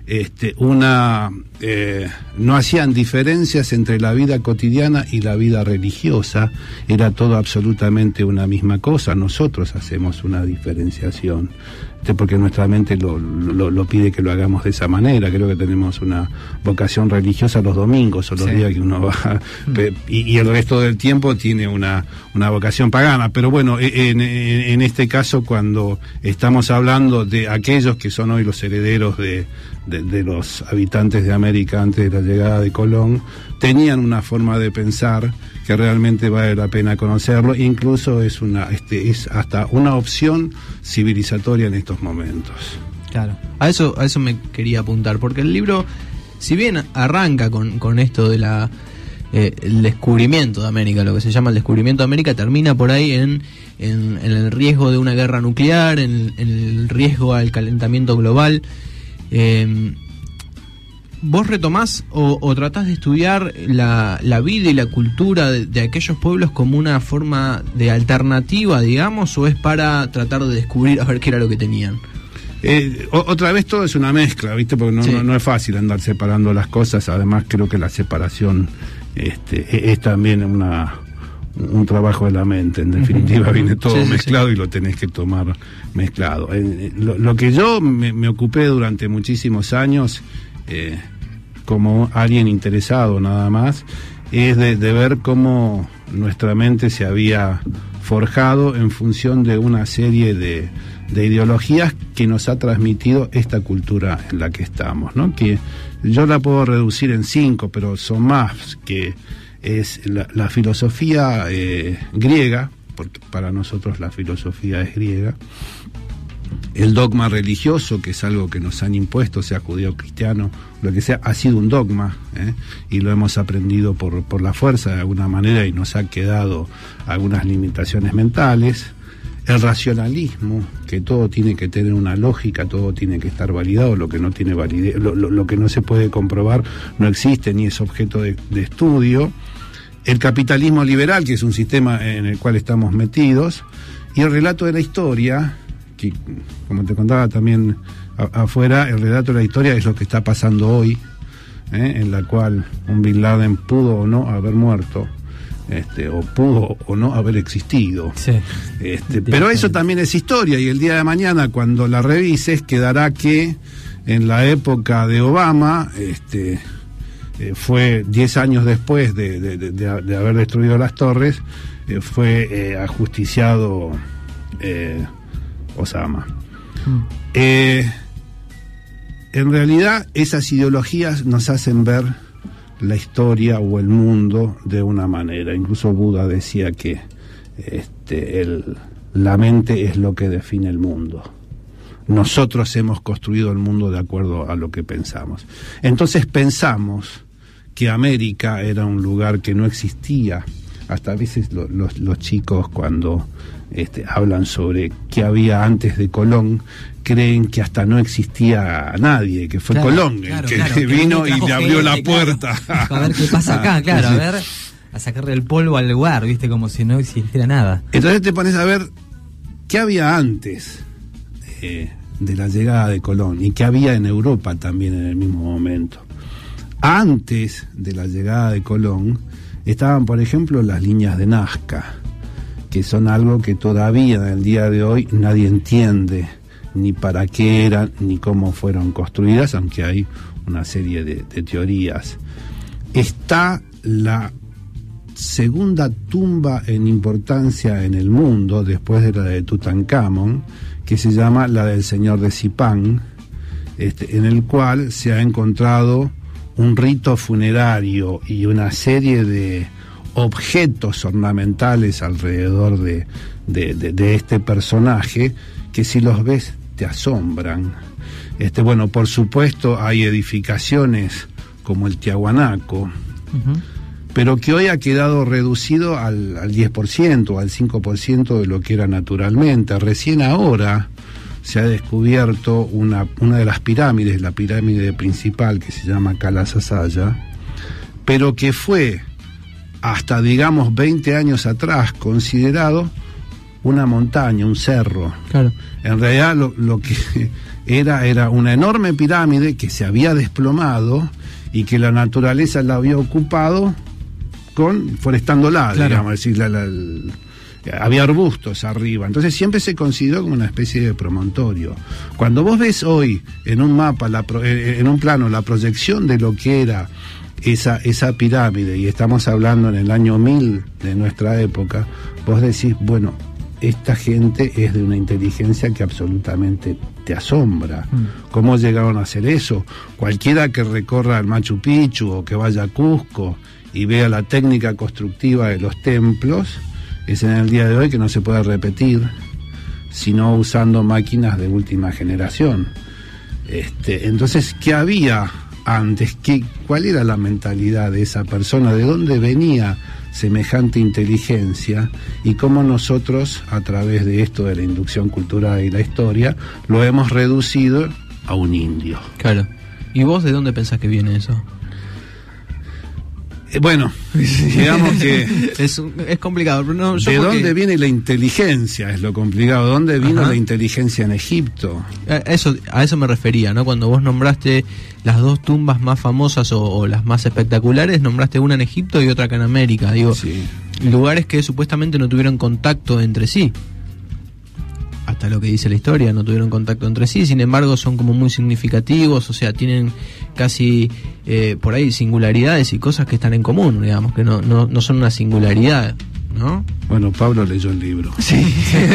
no hacían diferencias entre la vida cotidiana y la vida religiosa, era todo absolutamente una misma cosa. Nosotros hacemos una diferenciación, porque nuestra mente lo pide que lo hagamos de esa manera. Creo que tenemos una vocación religiosa los domingos o los días que uno va, y el resto del tiempo tiene una vocación pagana. Pero bueno, en este caso, cuando estamos hablando de aquellos que son hoy los herederos de los habitantes de América antes de la llegada de Colón, tenían una forma de pensar que realmente vale la pena conocerlo. Incluso es hasta una opción civilizatoria en estos momentos. Claro, a eso me quería apuntar, porque el libro, si bien arranca con esto de el descubrimiento de América, lo que se llama el descubrimiento de América, termina por ahí en el riesgo de una guerra nuclear, en el riesgo al calentamiento global. ¿Vos retomás o tratás de estudiar la vida y la cultura de aquellos pueblos como una forma de alternativa, digamos, o es para tratar de descubrir a ver qué era lo que tenían? Otra vez todo es una mezcla, ¿viste? Porque no es fácil andar separando las cosas. Además, creo que la separación es también un trabajo de la mente. En definitiva, viene todo mezclado y lo tenés que tomar mezclado. Lo que yo me ocupé durante muchísimos años, como alguien interesado nada más, es de ver cómo nuestra mente se había forjado en función de una serie de ideologías que nos ha transmitido esta cultura en la que estamos, ¿no? Que yo la puedo reducir en 5, pero son más, que es la filosofía griega, porque para nosotros la filosofía es griega, el dogma religioso, que es algo que nos han impuesto, sea judío o cristiano, lo que sea, ha sido un dogma, y lo hemos aprendido por la fuerza de alguna manera y nos ha quedado algunas limitaciones mentales. El racionalismo, que todo tiene que tener una lógica, todo tiene que estar validado, lo que no tiene validez, lo que no se puede comprobar no existe ni es objeto de estudio. El capitalismo liberal, que es un sistema en el cual estamos metidos, y el relato de la historia, que, como te contaba también afuera, el relato de la historia es lo que está pasando hoy, en la cual un Bin Laden pudo o no haber muerto, o pudo o no haber existido. Pero eso también es historia, y el día de mañana, cuando la revises, quedará que en la época de Obama, fue 10 años después de haber destruido las torres, fue ajusticiado Osama. En realidad, esas ideologías nos hacen ver la historia o el mundo de una manera. Incluso Buda decía que la mente es lo que define el mundo. Nosotros hemos construido el mundo de acuerdo a lo que pensamos. Entonces pensamos que América era un lugar que no existía hasta a veces los chicos cuando hablan sobre qué había antes de Colón, creen que hasta no existía nadie, que fue Colón el que vino y le abrió la puerta. A ver qué pasa acá, claro, a ver, a sacarle el polvo al lugar, viste, como si no existiera nada. Entonces te pones a ver qué había antes de la llegada de Colón y qué había en Europa también en el mismo momento. Antes de la llegada de Colón estaban, por ejemplo, las líneas de Nazca, que son algo que todavía en el día de hoy nadie entiende ni para qué eran ni cómo fueron construidas, aunque hay una serie de teorías. Está la segunda tumba en importancia en el mundo, después de la de Tutankamón, que se llama la del Señor de Zipán, en el cual se ha encontrado un rito funerario y una serie de objetos ornamentales alrededor de este personaje que si los ves te asombran. Bueno, por supuesto hay edificaciones como el Tiahuanaco, pero que hoy ha quedado reducido al 10% o al 5% de lo que era naturalmente. Recién ahora se ha descubierto una de las pirámides, la pirámide principal, que se llama Kalasasaya, pero que fue hasta, digamos, 20 años atrás considerado una montaña, un cerro. Claro. En realidad lo que era una enorme pirámide que se había desplomado y que la naturaleza la había ocupado forestándola, claro. Digamos, es decir, había arbustos arriba, entonces siempre se consideró como una especie de promontorio. Cuando vos ves hoy en un mapa, en un plano, la proyección de lo que era esa pirámide, y estamos hablando en el año 1000 de nuestra época, vos decís, bueno, esta gente es de una inteligencia que absolutamente te asombra. ¿Cómo llegaron a hacer eso? Cualquiera que recorra el Machu Picchu o que vaya a Cusco y vea la técnica constructiva de los templos, es en el día de hoy que no se puede repetir, sino usando máquinas de última generación. Entonces, ¿qué había antes? ¿Cuál era la mentalidad de esa persona? ¿De dónde venía semejante inteligencia? Y cómo nosotros, a través de esto de la inducción cultural y la historia, lo hemos reducido a un indio. Claro. ¿Y vos de dónde pensás que viene eso? Bueno, digamos que es complicado. Pero no, ¿de dónde viene la inteligencia? Es lo complicado. ¿Dónde vino la inteligencia en Egipto? A eso me refería, ¿no? Cuando vos nombraste las dos tumbas más famosas o las más espectaculares, nombraste una en Egipto y otra acá en América. Digo, sí. Lugares que supuestamente no tuvieron contacto entre sí. Hasta lo que dice la historia, no tuvieron contacto entre sí, sin embargo son como muy significativos, o sea, tienen casi por ahí singularidades y cosas que están en común, digamos, que no son una singularidad, ¿no? Bueno, Pablo leyó el libro. Sí.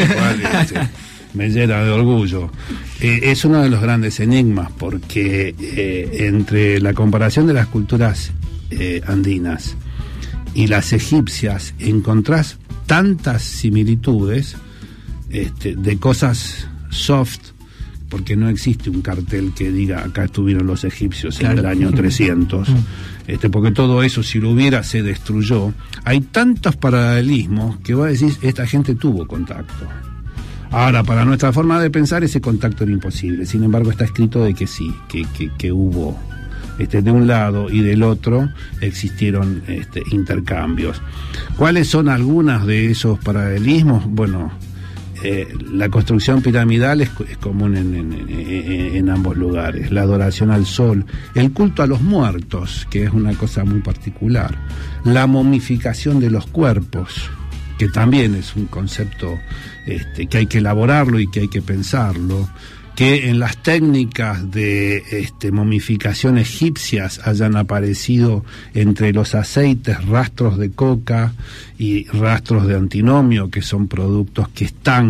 Me llena de orgullo. Es uno de los grandes enigmas, porque entre la comparación de las culturas andinas y las egipcias encontrás tantas similitudes de cosas soft, porque no existe un cartel que diga acá estuvieron los egipcios en el año 300, porque todo eso, si lo hubiera, se destruyó. Hay tantos paralelismos que vos decís, esta gente tuvo contacto. Ahora, para nuestra forma de pensar, ese contacto era imposible. Sin embargo, está escrito de que sí, que hubo, de un lado y del otro existieron intercambios. ¿Cuáles son algunas de esos paralelismos? Bueno, la construcción piramidal es común en ambos lugares. La adoración al sol, el culto a los muertos, que es una cosa muy particular, la momificación de los cuerpos, que también es un concepto que hay que elaborarlo y que hay que pensarlo, que en las técnicas de momificación egipcias hayan aparecido entre los aceites rastros de coca y rastros de antinomio, que son productos que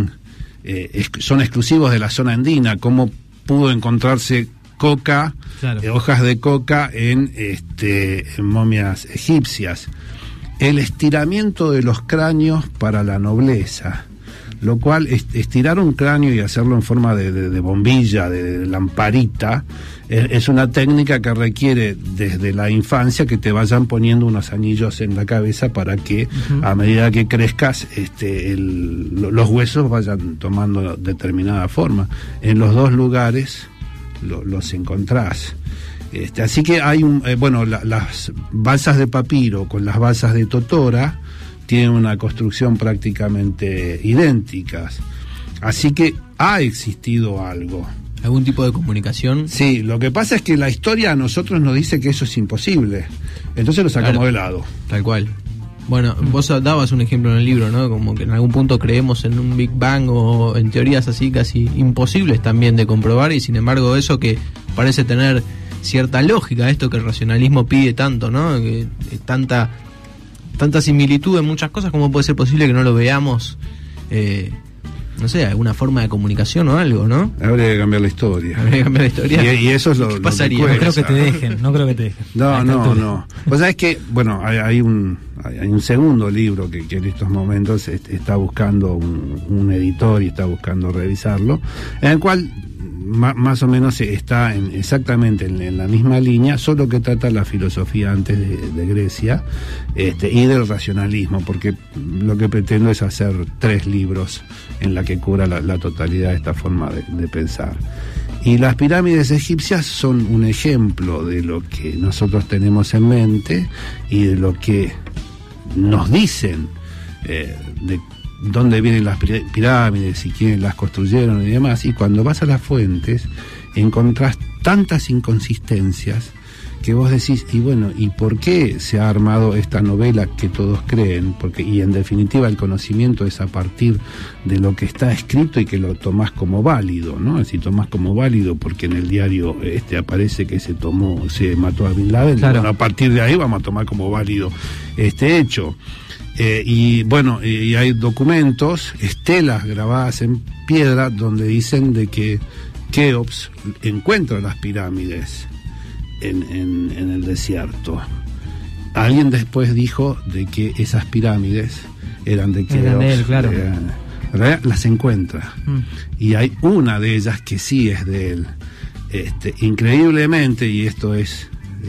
son exclusivos de la zona andina. ¿Cómo pudo encontrarse coca, hojas de coca en momias egipcias? El estiramiento de los cráneos para la nobleza. lo cual estirar un cráneo y hacerlo en forma de bombilla, de lamparita, es una técnica que requiere desde la infancia que te vayan poniendo unos anillos en la cabeza para que a medida que crezcas los huesos vayan tomando determinada forma. En los dos lugares los encontrás. Así que hay las balsas de papiro con las balsas de totora tienen una construcción prácticamente idénticas. Así que ha existido algo. ¿Algún tipo de comunicación? Sí, lo que pasa es que la historia a nosotros nos dice que eso es imposible. Entonces lo sacamos de lado. Tal cual. Bueno, vos dabas un ejemplo en el libro, ¿no? Como que en algún punto creemos en un Big Bang o en teorías así casi imposibles también de comprobar, y sin embargo eso que parece tener cierta lógica, esto que el racionalismo pide tanto, ¿no? Que tanta similitud en muchas cosas, ¿cómo puede ser posible que no lo veamos? No sé, alguna forma de comunicación o algo, ¿no? Habría que cambiar la historia. Y eso es lo ¿Qué pasaría? No creo que te dejen. No. Vos sabés que, bueno, hay un segundo libro que en estos momentos está buscando un editor y está buscando revisarlo, en el cual más o menos está exactamente en la misma línea, solo que trata la filosofía antes de Grecia y del racionalismo, porque lo que pretendo es hacer 3 libros en la que cubra la totalidad de esta forma de pensar. Y las pirámides egipcias son un ejemplo de lo que nosotros tenemos en mente y de lo que nos dicen de dónde vienen las pirámides y quiénes las construyeron y demás, y cuando vas a las fuentes encontrás tantas inconsistencias que vos decís, y bueno, ¿y por qué se ha armado esta novela que todos creen? Y en definitiva el conocimiento es a partir de lo que está escrito y que lo tomás como válido, ¿no? Es decir, tomás como válido porque en el diario aparece que se mató a Bin Laden, claro. Bueno, a partir de ahí vamos a tomar como válido este hecho. Y hay documentos, estelas grabadas en piedra donde dicen de que Keops encuentra las pirámides en el desierto. Alguien después dijo de que esas pirámides eran de Keops. Eran de él, claro. En realidad las encuentra. Y hay una de ellas que sí es de él. Increíblemente, y esto es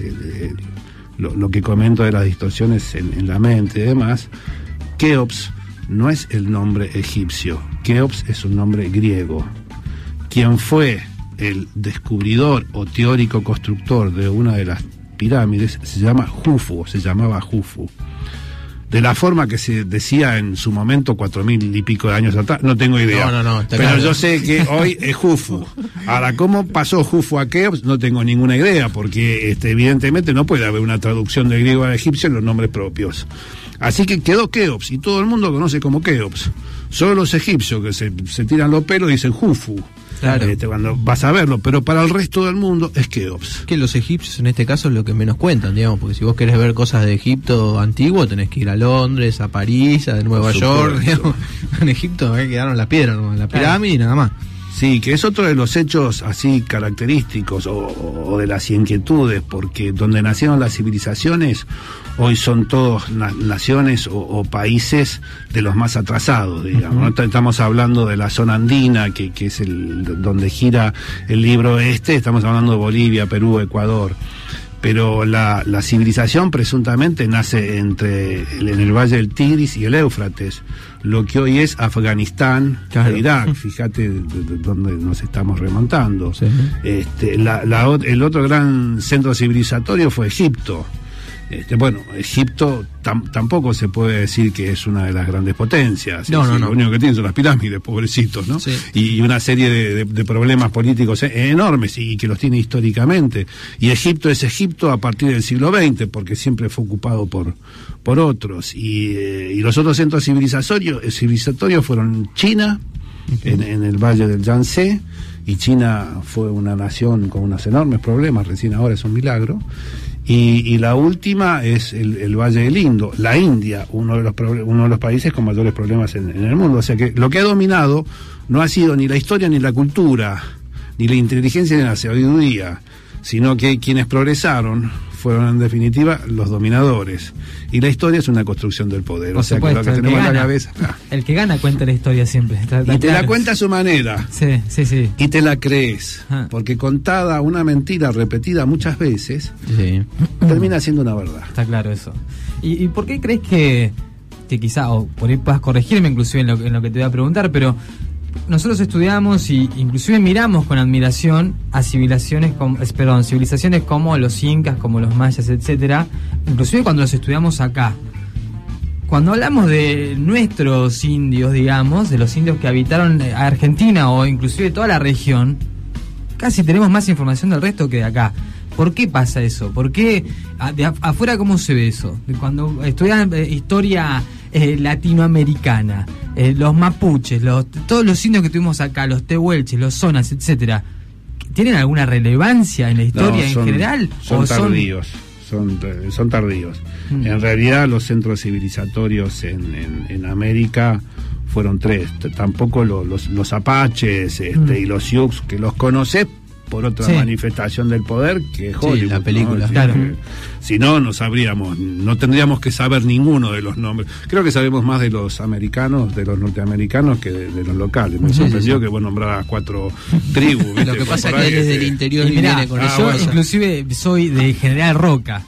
lo que comento de las distorsiones en la mente y demás, Keops no es el nombre egipcio, Keops es un nombre griego. Quien fue el descubridor o teórico constructor de una de las pirámides se llamaba Jufu. De la forma que se decía en su momento 4.000 y pico de años atrás, no tengo idea. No, pero claro. Yo sé que hoy es Jufu. Ahora, ¿cómo pasó Jufu a Keops? No tengo ninguna idea, porque evidentemente no puede haber una traducción de griego a egipcio en los nombres propios. Así que quedó Keops, y todo el mundo conoce como Keops. Solo los egipcios que se tiran los pelos dicen Jufu. Claro. Cuando vas a verlo, pero para el resto del mundo es Keops. Que los egipcios en este caso es lo que menos cuentan, digamos, porque si vos querés ver cosas de Egipto antiguo tenés que ir a Londres, a París, a Nueva York, digamos. En Egipto quedaron las piedras, ¿no? La pirámide y nada más. Sí, que es otro de los hechos así característicos o de las inquietudes, porque donde nacieron las civilizaciones hoy son todos naciones o países de los más atrasados, digamos. ¿No? Estamos hablando de la zona andina, que es donde gira el libro estamos hablando de Bolivia, Perú, Ecuador. Pero la civilización presuntamente nace en el Valle del Tigris y el Éufrates, lo que hoy es Afganistán, claro. Irak, fíjate de dónde nos estamos remontando. Sí. El otro gran centro civilizatorio fue Egipto. Egipto tampoco se puede decir que es una de las grandes potencias. No. Lo único que tienen son las pirámides, pobrecitos, ¿no? Sí. Y una serie de problemas políticos enormes y que los tiene históricamente. Y Egipto es Egipto a partir del siglo XX, porque siempre fue ocupado por otros. Y los otros centros civilizatorios fueron China, en el Valle del Yangtze, y China fue una nación con unos enormes problemas, recién ahora es un milagro. Y la última es el Valle del Indo, la India, uno de los países con mayores problemas en el mundo. O sea que lo que ha dominado no ha sido ni la historia, ni la cultura, ni la inteligencia, ni la sabiduría, sino que quienes progresaron fueron en definitiva los dominadores. Y la historia es una construcción del poder. Por o sea supuesto, que lo que tenemos en la cabeza. El que gana cuenta la historia siempre. Y te la cuenta a su manera. Sí. Y te la crees. Porque contada una mentira repetida muchas veces, termina siendo una verdad. Está claro eso. ¿Y por qué crees que quizá, o por ahí puedas corregirme inclusive en lo que te voy a preguntar, pero nosotros estudiamos y inclusive miramos con admiración a civilizaciones como los incas, como los mayas, etcétera, inclusive cuando los estudiamos acá? Cuando hablamos de nuestros indios, digamos, de los indios que habitaron a Argentina o inclusive toda la región, casi tenemos más información del resto que de acá. ¿Por qué pasa eso? ¿Por qué de afuera cómo se ve eso? Cuando estudian historia latinoamericana, los mapuches, todos los indios que tuvimos acá, los tehuelches, los zonas, etcétera, ¿tienen alguna relevancia en la historia en general? Son tardíos. Son tardíos. En realidad los centros civilizatorios en América fueron 3. Tampoco los apaches y los sioux, que los conocés por otra manifestación del poder, que es Hollywood, la película. ¿no? Claro. Si no, no sabríamos, no tendríamos que saber ninguno de los nombres. Creo que sabemos más de los americanos, de los norteamericanos, que de los locales. Me sorprendió que vos nombrabas 4 tribus. Lo que pasa es que él es del interior y mirá, viene con yo eso. Inclusive soy de General Roca.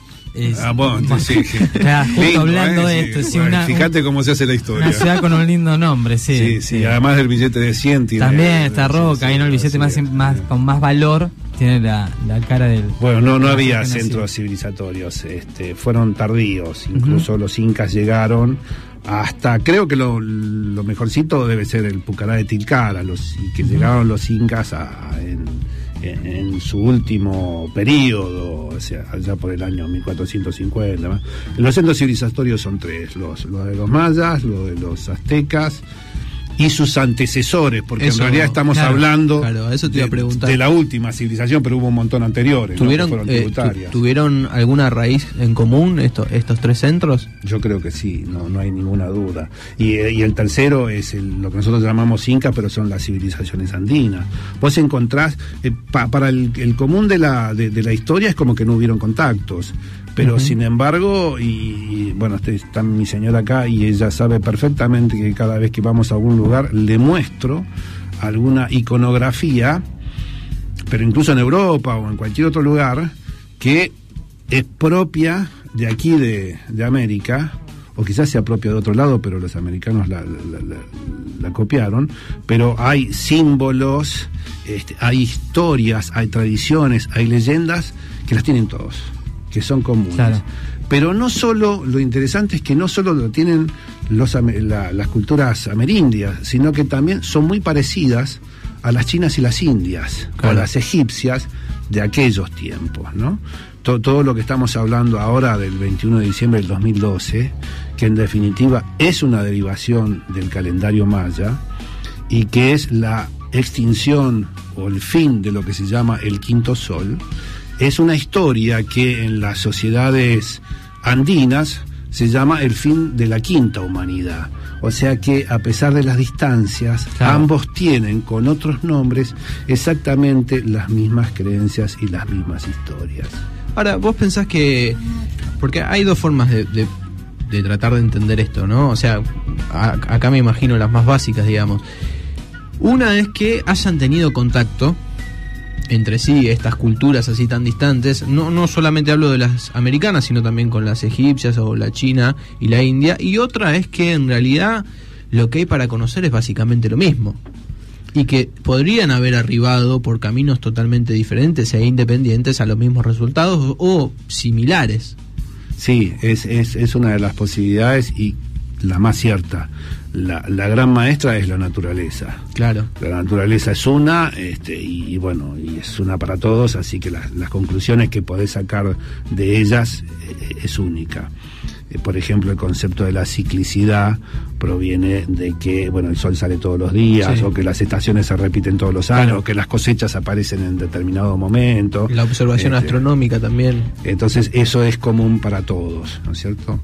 Justo lindo, hablando de esto. Sí, fíjate cómo se hace la historia. Una ciudad con un lindo nombre, sí. Además del billete de 100 tiene, también está Roca, ahí no el billete con más valor tiene la cara del... Bueno, no había centros civilizatorios, fueron tardíos, incluso los incas llegaron hasta, creo que lo mejorcito debe ser el Pucará de Tilcara, que llegaron los incas en su último periodo, o sea, allá por el año 1450. ¿no? Los centros civilizatorios son 3, los de los mayas, los de los aztecas y sus antecesores, porque en realidad estamos hablando eso te iba a preguntar. De la última civilización, pero hubo un montón anteriores. ¿Tuvieron, ¿no? Que fueron tributarias. ¿Tuvieron alguna raíz en común estos 3 centros? Yo creo que sí, no hay ninguna duda. Y el tercero es lo que nosotros llamamos incas, pero son las civilizaciones andinas. Vos encontrás, para el común de la historia es como que no hubieron contactos. Pero sin embargo, y bueno, está mi señora acá y ella sabe perfectamente que cada vez que vamos a algún lugar le muestro alguna iconografía, pero incluso en Europa o en cualquier otro lugar, que es propia de aquí de América, o quizás sea propia de otro lado, pero los americanos la copiaron, pero hay símbolos, hay historias, hay tradiciones, hay leyendas que las tienen todos, que son comunes. Claro. Pero no solo, lo interesante es que no solo lo tienen las culturas amerindias, sino que también son muy parecidas a las chinas y las indias, o a las egipcias de aquellos tiempos, ¿no? Todo lo que estamos hablando ahora del 21 de diciembre del 2012, que en definitiva es una derivación del calendario maya, y que es la extinción o el fin de lo que se llama el quinto sol, es una historia que en las sociedades andinas se llama el fin de la quinta humanidad. O sea que a pesar de las distancias, ambos tienen con otros nombres exactamente las mismas creencias y las mismas historias. Ahora, vos pensás que... Porque hay 2 formas de tratar de entender esto, ¿no? O sea, acá me imagino las más básicas, digamos. Una es que hayan tenido contacto entre sí estas culturas así tan distantes, no solamente hablo de las americanas, sino también con las egipcias o la china y la india, y otra es que en realidad lo que hay para conocer es básicamente lo mismo, y que podrían haber arribado por caminos totalmente diferentes e independientes a los mismos resultados o similares. Sí, es una de las posibilidades y la más cierta. La gran maestra es la naturaleza. Claro. La naturaleza es una, y bueno, y es una para todos, así que las conclusiones que podés sacar de ellas es única. Por ejemplo, el concepto de la ciclicidad proviene de que, bueno, el sol sale todos los días, o que las estaciones se repiten todos los años, o que las cosechas aparecen en determinado momento. La observación astronómica también. Entonces, eso es común para todos, ¿no es cierto?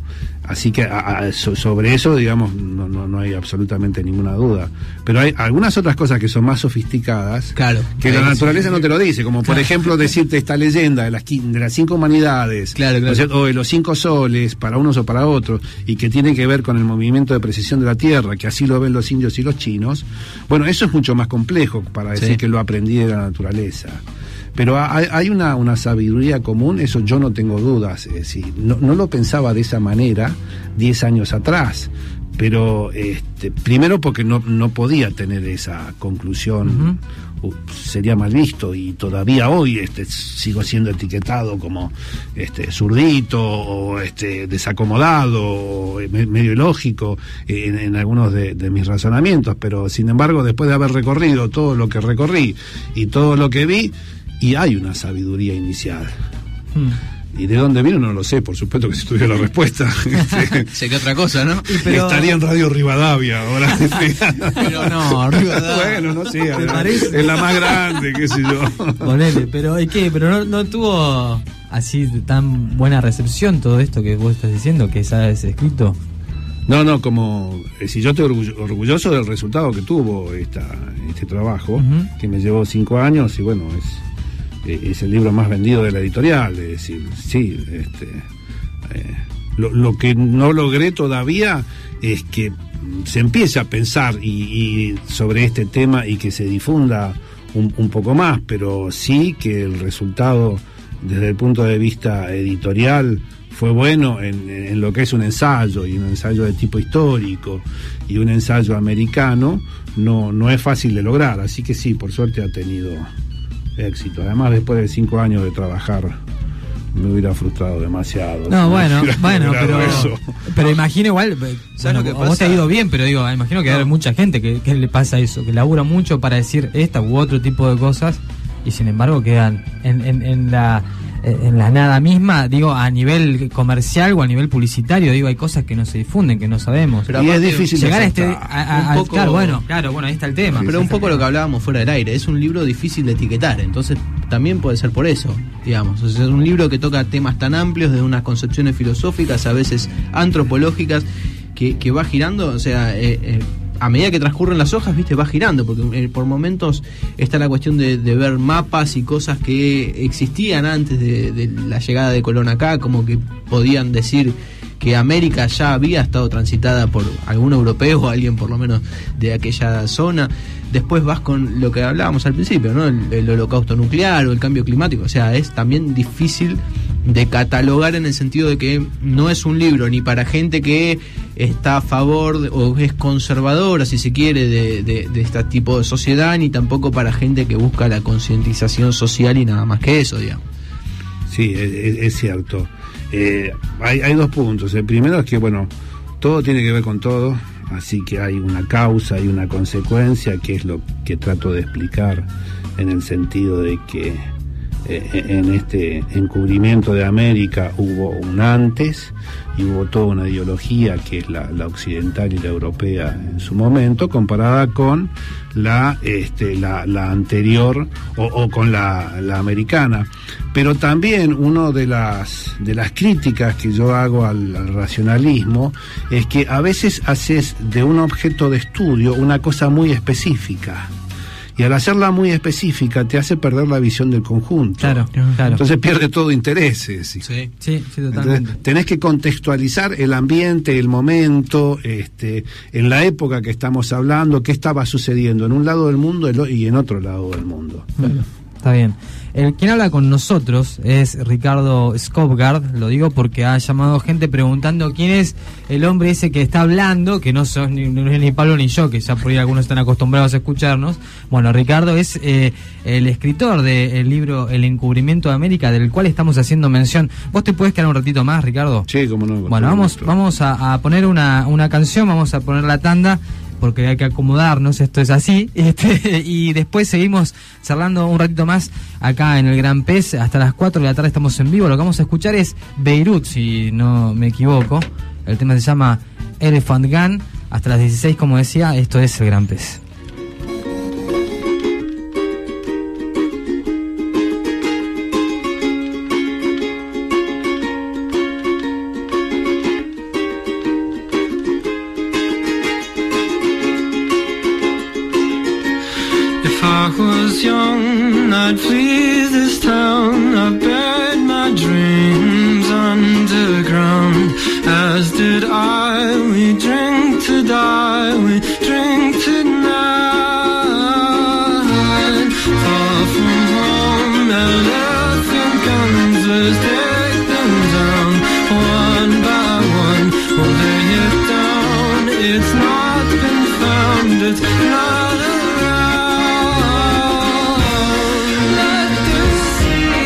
Así que sobre eso, digamos, no hay absolutamente ninguna duda. Pero hay algunas otras cosas que son más sofisticadas, claro, que la naturaleza no te lo dice, como por ejemplo decirte esta leyenda de las 5 humanidades, claro. O de los 5 soles, para unos o para otros, y que tiene que ver con el movimiento de precesión de la Tierra, que así lo ven los indios y los chinos. Bueno, eso es mucho más complejo para decir que lo aprendí de la naturaleza. Pero hay una sabiduría común, eso yo no tengo dudas. Es decir, no lo pensaba de esa manera 10 años atrás, pero primero porque no podía tener esa conclusión, sería mal visto, y todavía hoy sigo siendo etiquetado como zurdito o desacomodado o medio ilógico en algunos de mis razonamientos, pero sin embargo, después de haber recorrido todo lo que recorrí y todo lo que vi, y hay una sabiduría inicial. ¿Y de dónde vino? No lo sé, por supuesto que si tuviera la respuesta. Sé que otra cosa, ¿no? Pero... estaría en Radio Rivadavia ahora. Pero no, Rivadavia. Bueno, no sé, es la más grande, qué sé yo. Ponele, pero ¿y qué? Pero no tuvo así tan buena recepción todo esto que vos estás diciendo, que sabes escrito. No, como si yo estoy orgulloso del resultado que tuvo este trabajo, que me llevó 5 años, y bueno, es el libro más vendido de la editorial. Es decir, sí, lo que no logré todavía es que se empiece a pensar y sobre este tema y que se difunda un poco más, pero sí que el resultado desde el punto de vista editorial fue bueno en lo que es un ensayo, y un ensayo de tipo histórico y un ensayo americano no es fácil de lograr, así que sí, por suerte ha tenido éxito. Además, después de 5 años de trabajar, me hubiera frustrado demasiado. No, bueno, pero imagino igual, ¿sabes lo que pasa? Vos te ha ido bien, pero digo, imagino que hay mucha gente que le pasa eso, que labura mucho para decir esta u otro tipo de cosas, y sin embargo quedan en la nada misma, digo, a nivel comercial o a nivel publicitario, digo, hay cosas que no se difunden, que no sabemos. Pero y es difícil llegar a poco, claro, ahí está el tema. Pero un poco lo que hablábamos fuera del aire, es un libro difícil de etiquetar, entonces también puede ser por eso, digamos. O sea, es un libro que toca temas tan amplios, de unas concepciones filosóficas, a veces antropológicas, que va girando, o sea, a medida que transcurren las hojas, viste, va girando, porque por momentos está la cuestión de ver mapas y cosas que existían antes de la llegada de Colón acá, como que podían decir que América ya había estado transitada por algún europeo o alguien por lo menos de aquella zona. Después vas con lo que hablábamos al principio, ¿no? El holocausto nuclear o el cambio climático. O sea, es también difícil de catalogar, en el sentido de que no es un libro ni para gente que está a favor o es conservadora, si se quiere, de este tipo de sociedad, ni tampoco para gente que busca la concientización social y nada más que eso, digamos. Sí, es cierto. Hay 2 puntos. El primero es que, bueno, todo tiene que ver con todo, así que hay una causa y una consecuencia, que es lo que trato de explicar, en el sentido de que en este encubrimiento de América hubo un antes y hubo toda una ideología que es la occidental y la europea en su momento, comparada con la anterior o con la americana. Pero también una de las críticas que yo hago al racionalismo es que a veces haces de un objeto de estudio una cosa muy específica. Y al hacerla muy específica te hace perder la visión del conjunto. Claro. Entonces pierde todo interés. Sí, totalmente. Entonces, tenés que contextualizar el ambiente, el momento, en la época que estamos hablando, qué estaba sucediendo en un lado del mundo y en otro lado del mundo. Claro. Está bien. Quien habla con nosotros es Ricardo Skovgaard, lo digo porque ha llamado gente preguntando quién es el hombre ese que está hablando, que no sos ni Pablo ni yo, que ya por ahí algunos están acostumbrados a escucharnos. Bueno, Ricardo es el escritor del libro El encubrimiento de América, del cual estamos haciendo mención. ¿Vos te podés quedar un ratito más, Ricardo? Sí, cómo no. Bueno, vamos a poner una canción, vamos a poner la tanda, porque hay que acomodarnos, esto es así, y después seguimos charlando un ratito más acá en el Gran Pez, hasta las 4 de la tarde estamos en vivo. Lo que vamos a escuchar es Beirut, si no me equivoco, el tema se llama Elephant Gun, hasta las 16, como decía, esto es el Gran Pez. was young, I'd flee this town. I buried my dreams underground, as did I. We drink to die, we drink tonight. Far from home, elephant guns, let's take them down. One by one, we'll lay it down. It's not been found, it's not around. Let the sea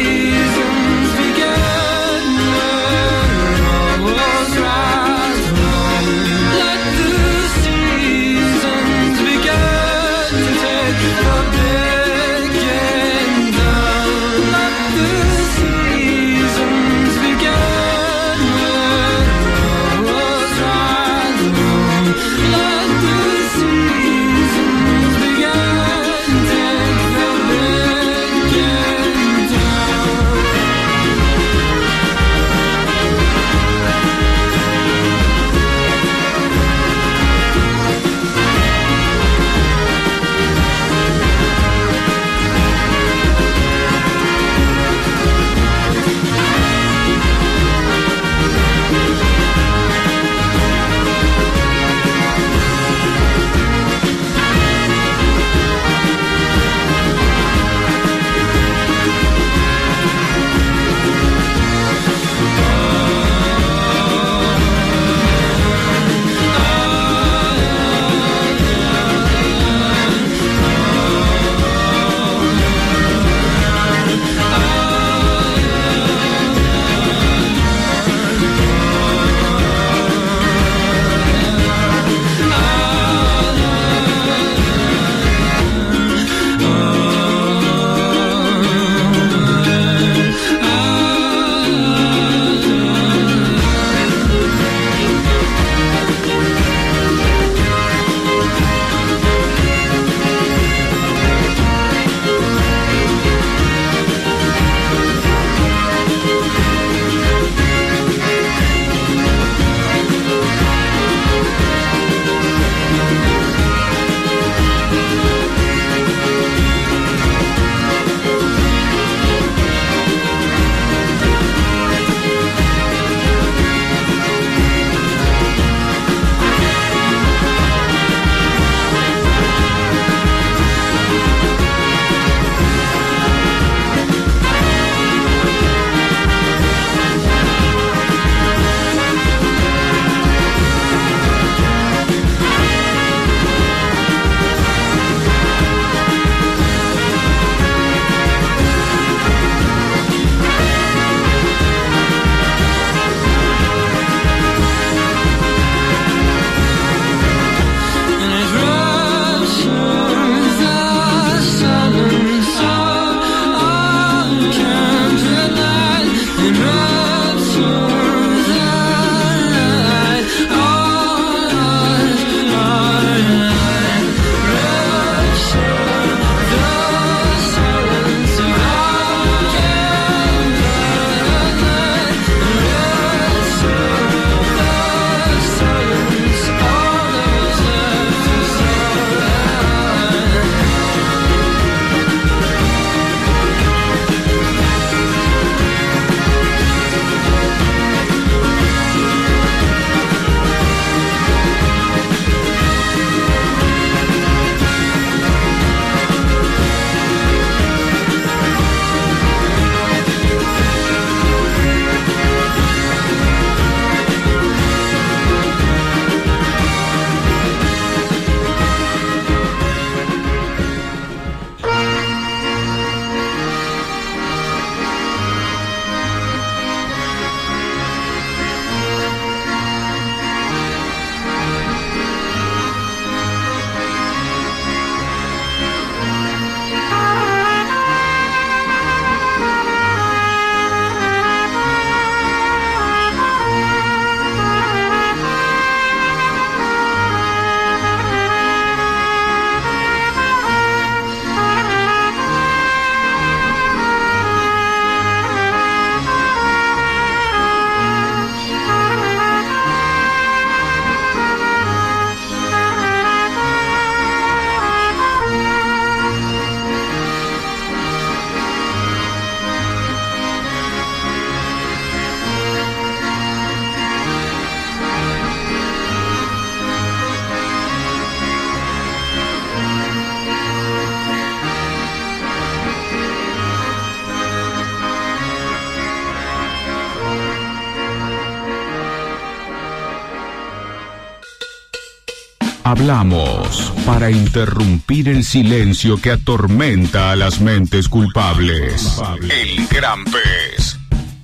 Hablamos para interrumpir el silencio que atormenta a las mentes culpables. El Gran Pez.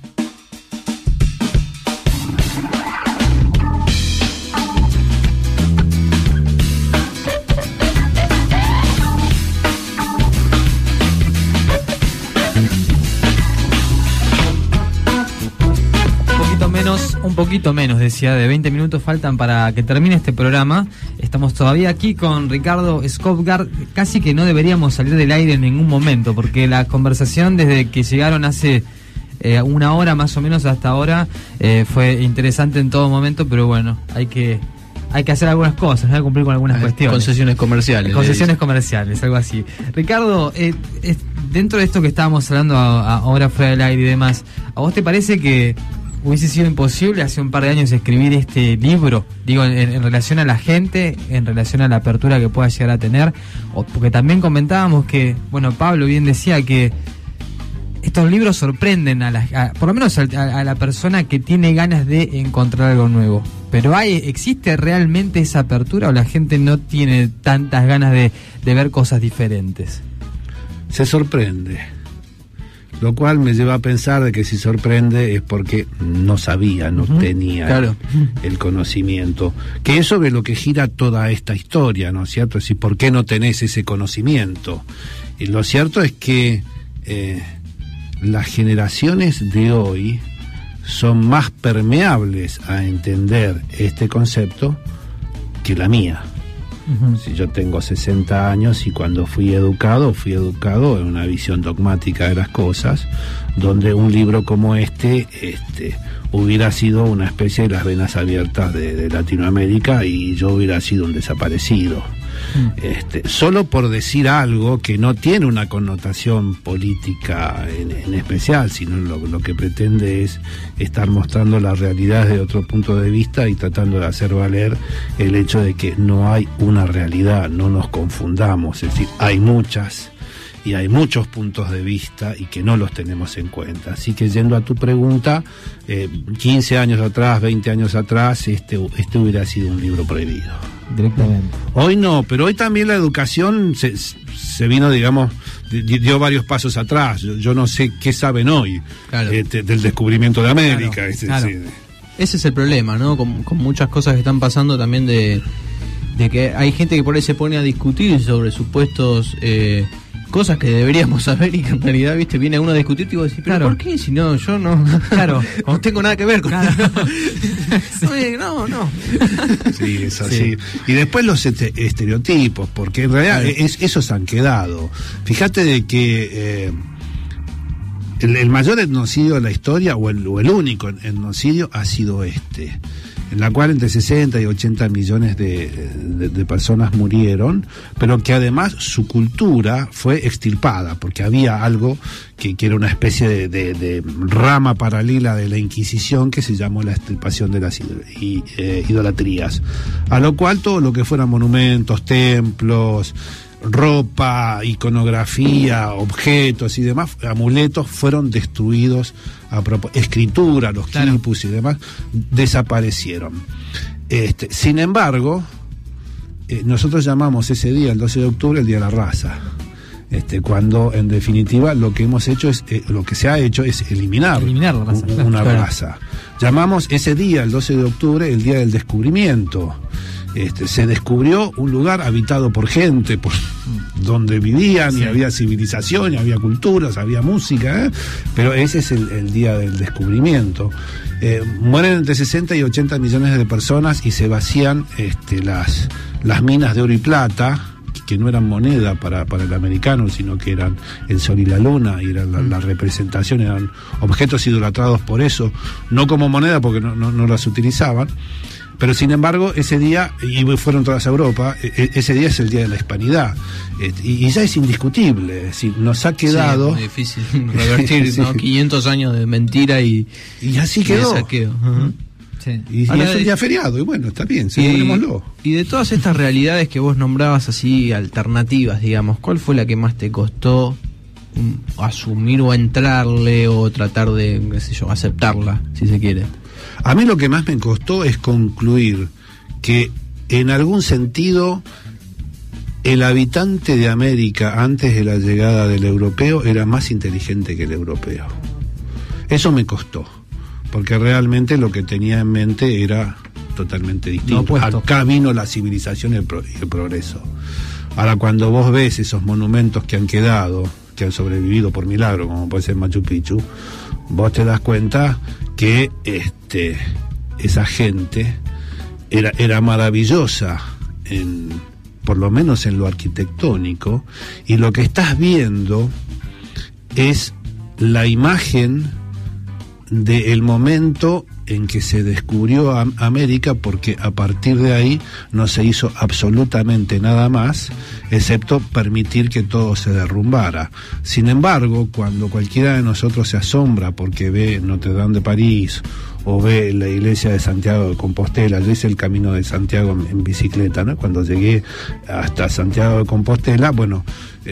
Un poquito menos, decía, de 20 minutos faltan para que termine este programa. Estamos todavía aquí con Ricardo Skopgard. Casi que no deberíamos salir del aire en ningún momento, porque la conversación desde que llegaron hace una hora más o menos hasta ahora fue interesante en todo momento, pero bueno, hay que hacer algunas cosas, hay que cumplir con algunas cuestiones. Concesiones comerciales. Concesiones comerciales, algo así. Ricardo, dentro de esto que estábamos hablando ahora fuera del aire y demás, ¿a vos te parece que hubiese sido imposible hace un par de años escribir este libro? Digo, en relación a la gente, en relación a la apertura que pueda llegar a tener, porque también comentábamos que, bueno, Pablo bien decía que estos libros sorprenden por lo menos a la persona que tiene ganas de encontrar algo nuevo. Pero ¿existe realmente esa apertura o la gente no tiene tantas ganas de ver cosas diferentes? Se sorprende. Lo cual me lleva a pensar de que si sorprende es porque no sabía, no tenía el conocimiento. Que es sobre lo que gira toda esta historia, ¿no es cierto? Es decir, ¿por qué no tenés ese conocimiento? Y lo cierto es que las generaciones de hoy son más permeables a entender este concepto que la mía. Si yo tengo 60 años y cuando fui educado en una visión dogmática de las cosas, donde un libro como este hubiera sido una especie de las venas abiertas de Latinoamérica y yo hubiera sido un desaparecido. Solo por decir algo que no tiene una connotación política en especial, sino lo que pretende es estar mostrando la realidad desde otro punto de vista y tratando de hacer valer el hecho de que no hay una realidad, no nos confundamos, es decir, hay muchas y hay muchos puntos de vista y que no los tenemos en cuenta. Así que yendo a tu pregunta, 15 años atrás, 20 años atrás, este hubiera sido un libro prohibido. Directamente. Hoy no, pero hoy también la educación se vino, digamos, dio varios pasos atrás. Yo no sé qué saben hoy del descubrimiento de América. Claro. Ese es el problema, ¿no? Con muchas cosas que están pasando también de que hay gente que por ahí se pone a discutir sobre supuestos cosas que deberíamos saber y que en realidad, viste, viene uno a discutir y vos decís, ¿pero por qué? Si no, yo no, no tengo nada que ver con eso. No. Sí, es así. Sí. Y después los estereotipos, porque en realidad esos han quedado. Fíjate de que el mayor etnocidio de la historia, o el único etnocidio, ha sido en la cual entre 60 y 80 millones de personas murieron, pero que además su cultura fue extirpada, porque había algo que era una especie de rama paralela de la Inquisición que se llamó la extirpación de las idolatrías, a lo cual todo lo que fueran monumentos, templos, ropa, iconografía, objetos y demás, amuletos, fueron destruidos escritura, los quipus y demás, desaparecieron. Sin embargo, nosotros llamamos ese día, el 12 de octubre, el Día de la Raza. Cuando en definitiva lo que hemos hecho lo que se ha hecho es eliminar la raza, una raza. Llamamos ese día, el 12 de octubre, el Día del Descubrimiento. Se descubrió un lugar habitado por gente, donde vivían y había civilización, y había culturas, había música, pero ese es el día del descubrimiento. Mueren entre 60 y 80 millones de personas y se vacían las minas de oro y plata, que no eran moneda para el americano, sino que eran el sol y la luna, y eran la representación, eran objetos idolatrados por eso, no como moneda porque no las utilizaban. Pero sin embargo, ese día, y fueron todas a Europa, ese día es el Día de la Hispanidad. Y ya es indiscutible, es decir, nos ha quedado... Sí, es muy difícil revertir, ¿no? 500 años de mentira y así quedó. De saqueo. Sí. Y es un día feriado, y bueno, está bien, celebrémoslo. Y de todas estas realidades que vos nombrabas así, alternativas, digamos, ¿cuál fue la que más te costó asumir o entrarle o tratar de, qué sé yo, aceptarla, si se quiere? A mí lo que más me costó es concluir que en algún sentido, el habitante de América antes de la llegada del europeo era más inteligente que el europeo. Eso me costó, porque realmente lo que tenía en mente era totalmente distinto. Acá vino la civilización y el progreso. Ahora, cuando vos ves esos monumentos que han quedado, que han sobrevivido por milagro, como puede ser Machu Picchu, vos te das cuenta que esa gente era maravillosa, por lo menos en lo arquitectónico, y lo que estás viendo es la imagen del momento en que se descubrió América, porque a partir de ahí no se hizo absolutamente nada más, excepto permitir que todo se derrumbara. Sin embargo, cuando cualquiera de nosotros se asombra porque ve Notre Dame de París o ve la iglesia de Santiago de Compostela, yo hice el camino de Santiago en bicicleta, ¿no? Cuando llegué hasta Santiago de Compostela, bueno,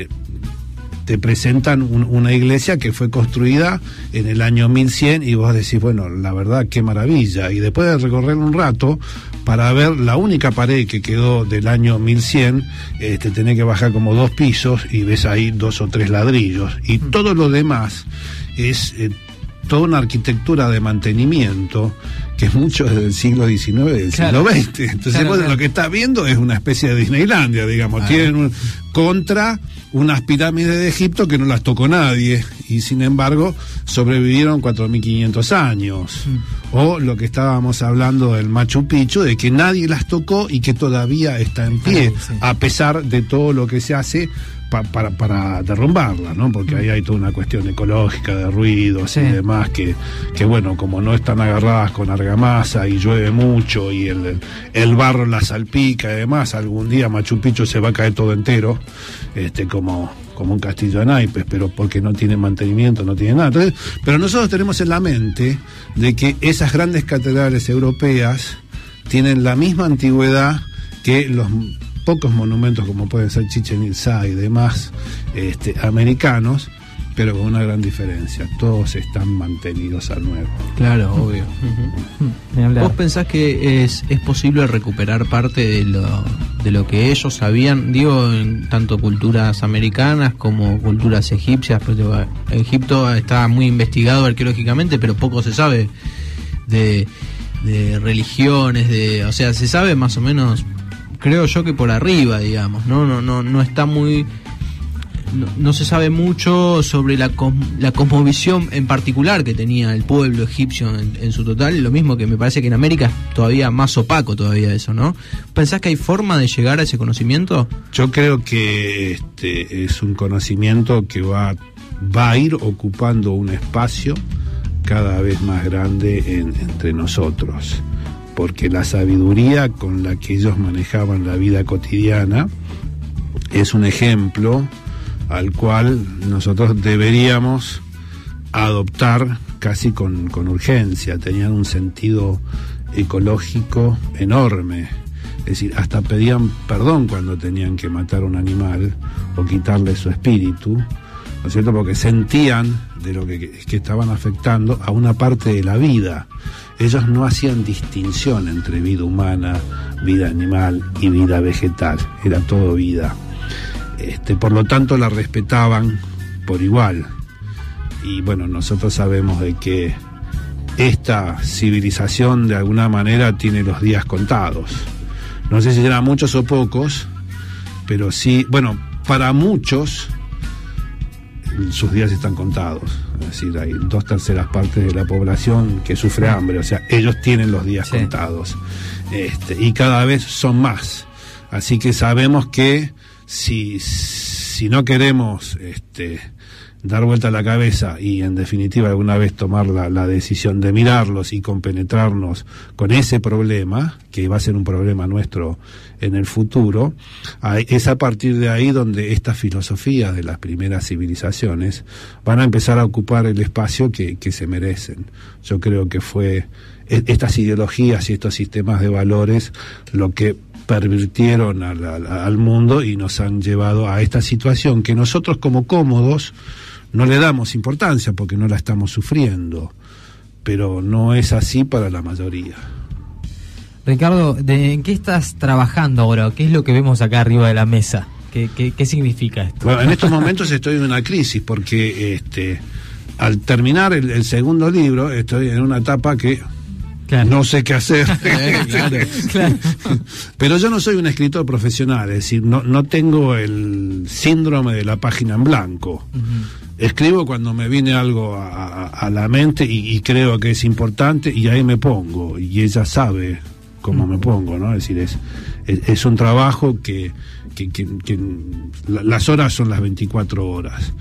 te presentan una iglesia que fue construida en el año 1100 y vos decís, bueno, la verdad, qué maravilla. Y después de recorrer un rato para ver la única pared que quedó del año 1100, tenés que bajar como 2 pisos y ves ahí 2 o 3 ladrillos. Y todo lo demás es toda una arquitectura de mantenimiento que es mucho desde el siglo XIX y del siglo XX. Entonces, lo que estás viendo es una especie de Disneylandia, digamos. Tienen contra unas pirámides de Egipto que no las tocó nadie, y sin embargo sobrevivieron 4.500 años. O lo que estábamos hablando del Machu Picchu, de que nadie las tocó y que todavía está en pie, a pesar de todo lo que se hace para derrumbarla, ¿no? Porque ahí hay toda una cuestión ecológica de ruidos y demás que bueno, como no están agarradas con argamasa y llueve mucho y el barro la salpica y demás, algún día Machu Picchu se va a caer todo entero, como un castillo de naipes, pero porque no tiene mantenimiento, no tiene nada. Entonces, pero nosotros tenemos en la mente de que esas grandes catedrales europeas tienen la misma antigüedad que los pocos monumentos como pueden ser Chichén Itzá y demás americanos, pero con una gran diferencia: todos están mantenidos a nuevo. Claro, obvio. ¿Vos pensás que es posible recuperar parte de lo que ellos sabían, digo, en tanto culturas americanas como culturas egipcias? Porque Egipto está muy investigado arqueológicamente, pero poco se sabe de religiones, o sea, se sabe más o menos, creo yo, que por arriba, digamos, no está muy, no se sabe mucho sobre la cosmovisión en particular que tenía el pueblo egipcio en su total. Lo mismo que me parece que en América es todavía más opaco todavía eso, ¿no? ¿Pensás que hay forma de llegar a ese conocimiento? Yo creo que es un conocimiento que va a ir ocupando un espacio cada vez más grande entre nosotros, porque la sabiduría con la que ellos manejaban la vida cotidiana es un ejemplo al cual nosotros deberíamos adoptar casi con urgencia. Tenían un sentido ecológico enorme, es decir, hasta pedían perdón cuando tenían que matar a un animal o quitarle su espíritu, ¿no es cierto? Porque sentían de lo que estaban afectando a una parte de la vida. Ellos no hacían distinción entre vida humana, vida animal y vida vegetal, era todo vida. Por lo tanto la respetaban por igual. Y bueno, nosotros sabemos de que esta civilización de alguna manera tiene los días contados. No sé si eran muchos o pocos, pero sí, bueno, para muchos sus días están contados. Es decir, hay 2/3 partes de la población que sufre hambre, o sea, ellos tienen los días contados, y cada vez son más. Así que sabemos que si no queremos dar vuelta a la cabeza y en definitiva alguna vez tomar la decisión de mirarlos y compenetrarnos con ese problema, que va a ser un problema nuestro en el futuro, es a partir de ahí donde estas filosofías de las primeras civilizaciones van a empezar a ocupar el espacio que se merecen. Yo creo que fue estas ideologías y estos sistemas de valores lo que pervirtieron al mundo y nos han llevado a esta situación que nosotros, como cómodos, no le damos importancia porque no la estamos sufriendo, pero no es así para la mayoría. Ricardo, ¿en qué estás trabajando ahora? ¿Qué es lo que vemos acá arriba de la mesa? ¿Qué significa esto? Bueno, en estos momentos estoy en una crisis porque al terminar el segundo libro estoy en una etapa que no sé qué hacer. Claro. Pero yo no soy un escritor profesional, es decir, no tengo el síndrome de la página en blanco. Escribo cuando me viene algo a la mente y creo que es importante y ahí me pongo, y ella sabe cómo me pongo, ¿no? Es decir, es un trabajo que las horas son las 24 horas.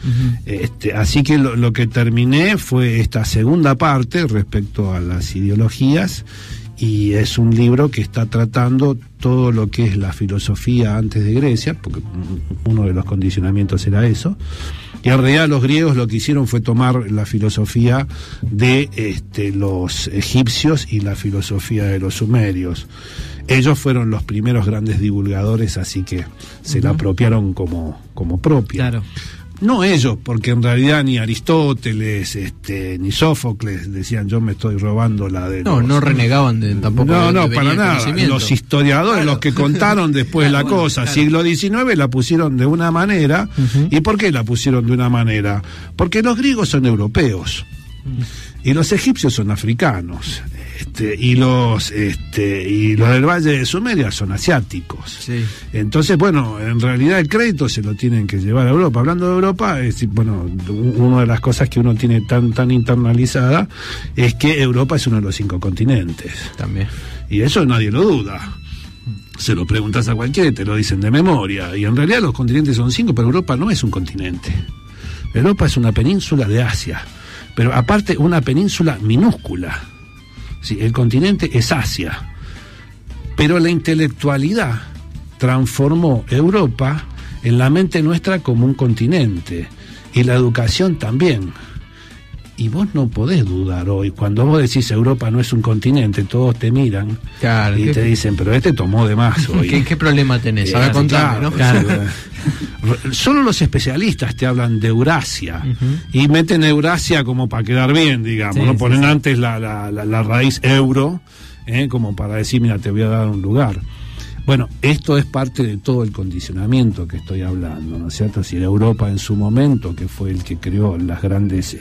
Así que lo que terminé fue esta segunda parte respecto a las ideologías, y es un libro que está tratando todo lo que es la filosofía antes de Grecia, porque uno de los condicionamientos era eso, y en realidad los griegos lo que hicieron fue tomar la filosofía de los egipcios y la filosofía de los sumerios. Ellos fueron los primeros grandes divulgadores, así que se la apropiaron como propia. Claro. No ellos, porque en realidad ni Aristóteles ni Sófocles decían yo me estoy robando la de no renegaban tampoco. No, para nada. Los historiadores, los que contaron después la cosa, siglo XIX, la pusieron de una manera. ¿Y por qué la pusieron de una manera? Porque los griegos son europeos y los egipcios son africanos. Y los del Valle de Sumeria son asiáticos. Sí. Entonces, bueno, en realidad el crédito se lo tienen que llevar a Europa. Hablando de Europa, una de las cosas que uno tiene tan internalizada es que Europa es uno de los 5 continentes. También. Y eso nadie lo duda. Se lo preguntas a cualquiera y te lo dicen de memoria. Y en realidad los continentes son 5, pero Europa no es un continente. Europa es una península de Asia, pero aparte una península minúscula. Sí, el continente es Asia, pero la intelectualidad transformó Europa en la mente nuestra como un continente, y la educación también. Y vos no podés dudar hoy, cuando vos decís Europa no es un continente, todos te miran y te dicen, pero tomó de más hoy. ¿Qué problema tenés? Ahora contame, ¿no? Claro. Solo los especialistas te hablan de Eurasia y meten Eurasia como para quedar bien, digamos, no ponen antes la raíz euro, como para decir, mira, te voy a dar un lugar. Bueno, esto es parte de todo el condicionamiento que estoy hablando, ¿no es cierto? Si Europa en su momento, que fue el que creó las grandes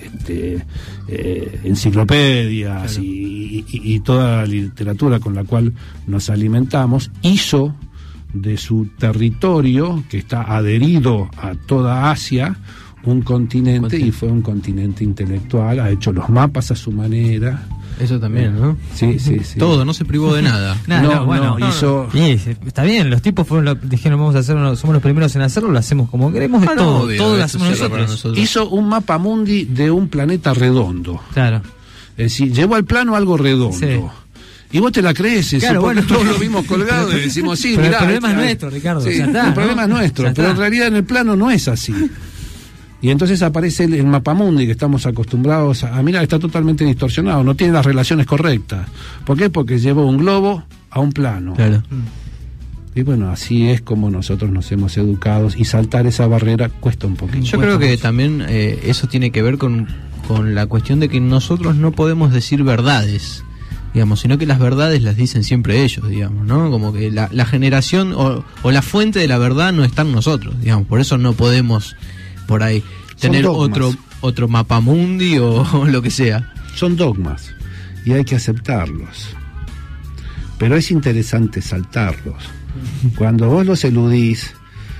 enciclopedias, claro, y toda la literatura con la cual nos alimentamos, hizo de su territorio, que está adherido a toda Asia, un continente, y fue un continente intelectual, ha hecho los mapas a su manera. Eso también, ¿no? Sí. Todo, no se privó de nada. Hizo... Sí, está bien, los tipos dijeron vamos a hacerlo, somos los primeros en hacerlo, lo hacemos como queremos, todo lo hacemos nosotros. Hizo un mapa mundi de un planeta redondo. Claro. Es decir, llevó al plano algo redondo. Sí. Y vos te la crees, claro, porque todos lo vimos colgado y decimos, sí, pero mirá, el problema es nuestro, Ricardo. Sí, ya está, el problema es nuestro, pero en realidad en el plano no es así. Y entonces aparece el mapamundi que estamos acostumbrados a mirar, está totalmente distorsionado, no tiene las relaciones correctas. ¿Por qué? Porque llevó un globo a un plano. Claro. Y bueno, así es como nosotros nos hemos educado, y saltar esa barrera cuesta un poquito. Yo creo que también eso tiene que ver con la cuestión de que nosotros no podemos decir verdades, digamos, sino que las verdades las dicen siempre ellos, digamos, ¿no? Como que la generación o la fuente de la verdad no está en nosotros, digamos, por eso no podemos por ahí tener otro mapamundi o lo que sea. Son dogmas y hay que aceptarlos, pero es interesante saltarlos. Cuando vos los eludís,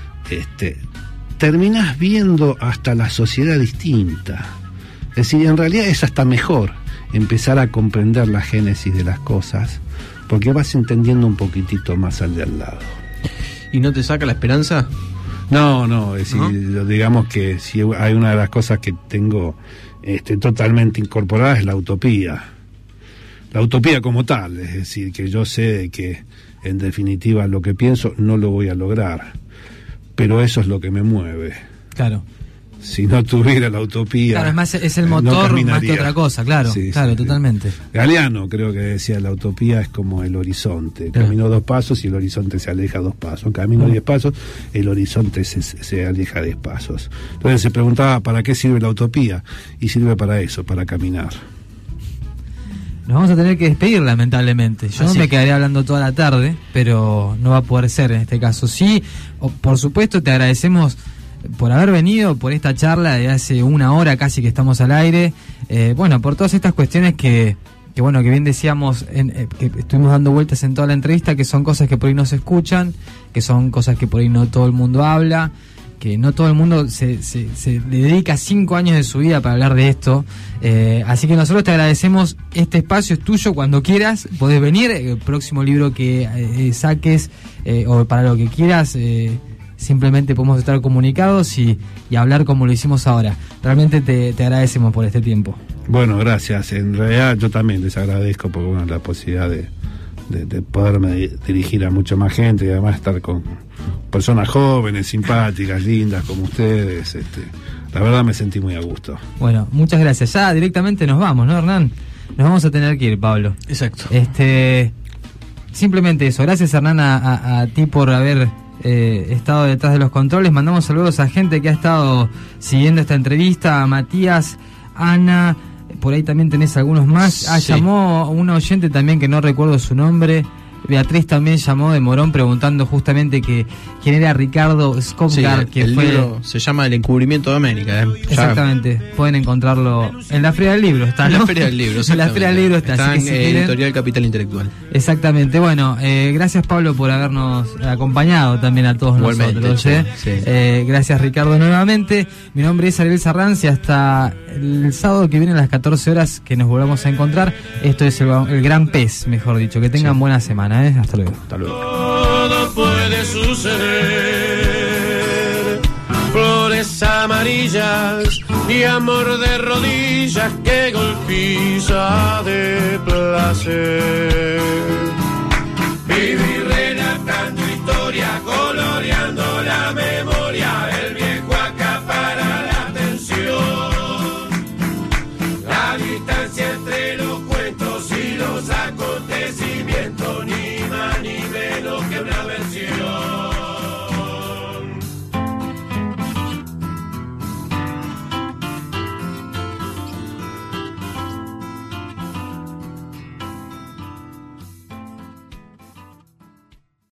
terminás viendo hasta la sociedad distinta. Es decir, en realidad es hasta mejor empezar a comprender la génesis de las cosas, porque vas entendiendo un poquitito más al de al lado. ¿Y no te saca la esperanza? No, es decir, digamos que si hay una de las cosas que tengo totalmente incorporada es la utopía. La utopía como tal, es decir, que yo sé de que en definitiva lo que pienso no lo voy a lograr, pero eso es lo que me mueve. Claro. Si no tuviera la utopía... Claro, es el motor no más que otra cosa, claro, claro, totalmente. Galeano creo que decía, la utopía es como el horizonte. Camino 2 pasos y el horizonte se aleja 2 pasos. Camino 10 pasos, el horizonte se aleja 10 pasos. Entonces se preguntaba, ¿para qué sirve la utopía? Y sirve para eso, para caminar. Nos vamos a tener que despedir, lamentablemente. Yo me quedaré hablando toda la tarde, pero no va a poder ser en este caso. Sí, por supuesto, te agradecemos por haber venido, por esta charla de hace una hora casi que estamos al aire. Bueno, por todas estas cuestiones que bien decíamos, que estuvimos dando vueltas en toda la entrevista, que son cosas que por ahí no se escuchan, que son cosas que por ahí no todo el mundo habla, que no todo el mundo se dedica 5 años de su vida para hablar de esto. Así que nosotros te agradecemos. Este espacio es tuyo, cuando quieras podés venir. El próximo libro que saques o para lo que quieras, simplemente podemos estar comunicados y hablar como lo hicimos ahora. Realmente te agradecemos por este tiempo. Bueno, gracias. En realidad yo también les agradezco por la posibilidad de poderme dirigir a mucha más gente y además estar con personas jóvenes, simpáticas, lindas como ustedes. La verdad me sentí muy a gusto. Bueno, muchas gracias. Ya directamente nos vamos, ¿no, Hernán? Nos vamos a tener que ir, Pablo. Exacto. Simplemente eso. Gracias, Hernán, a ti por haber estado detrás de los controles. Mandamos saludos a gente que ha estado siguiendo esta entrevista, a Matías, Ana. Por ahí también tenés algunos más. Sí. Llamó una oyente también que no recuerdo su nombre. Beatriz también llamó de Morón preguntando justamente quién era Ricardo Skopgar, que el fue... libro se llama El encubrimiento de América. Exactamente, pueden encontrarlo en la Feria del Libro. Está, ¿no? En la Feria del Libro, en la Feria del Libro está en Editorial Capital Intelectual. Exactamente, bueno, gracias Pablo por habernos acompañado también a todos nosotros. Sí. Gracias Ricardo nuevamente. Mi nombre es Ariel Sarranz y hasta el sábado que viene a las 14 horas que nos volvamos a encontrar. Esto es el Gran Pez, mejor dicho. Que tengan buena semana. Hasta luego. Hasta luego. Todo puede suceder. Flores amarillas y amor de rodillas que golpiza de placer.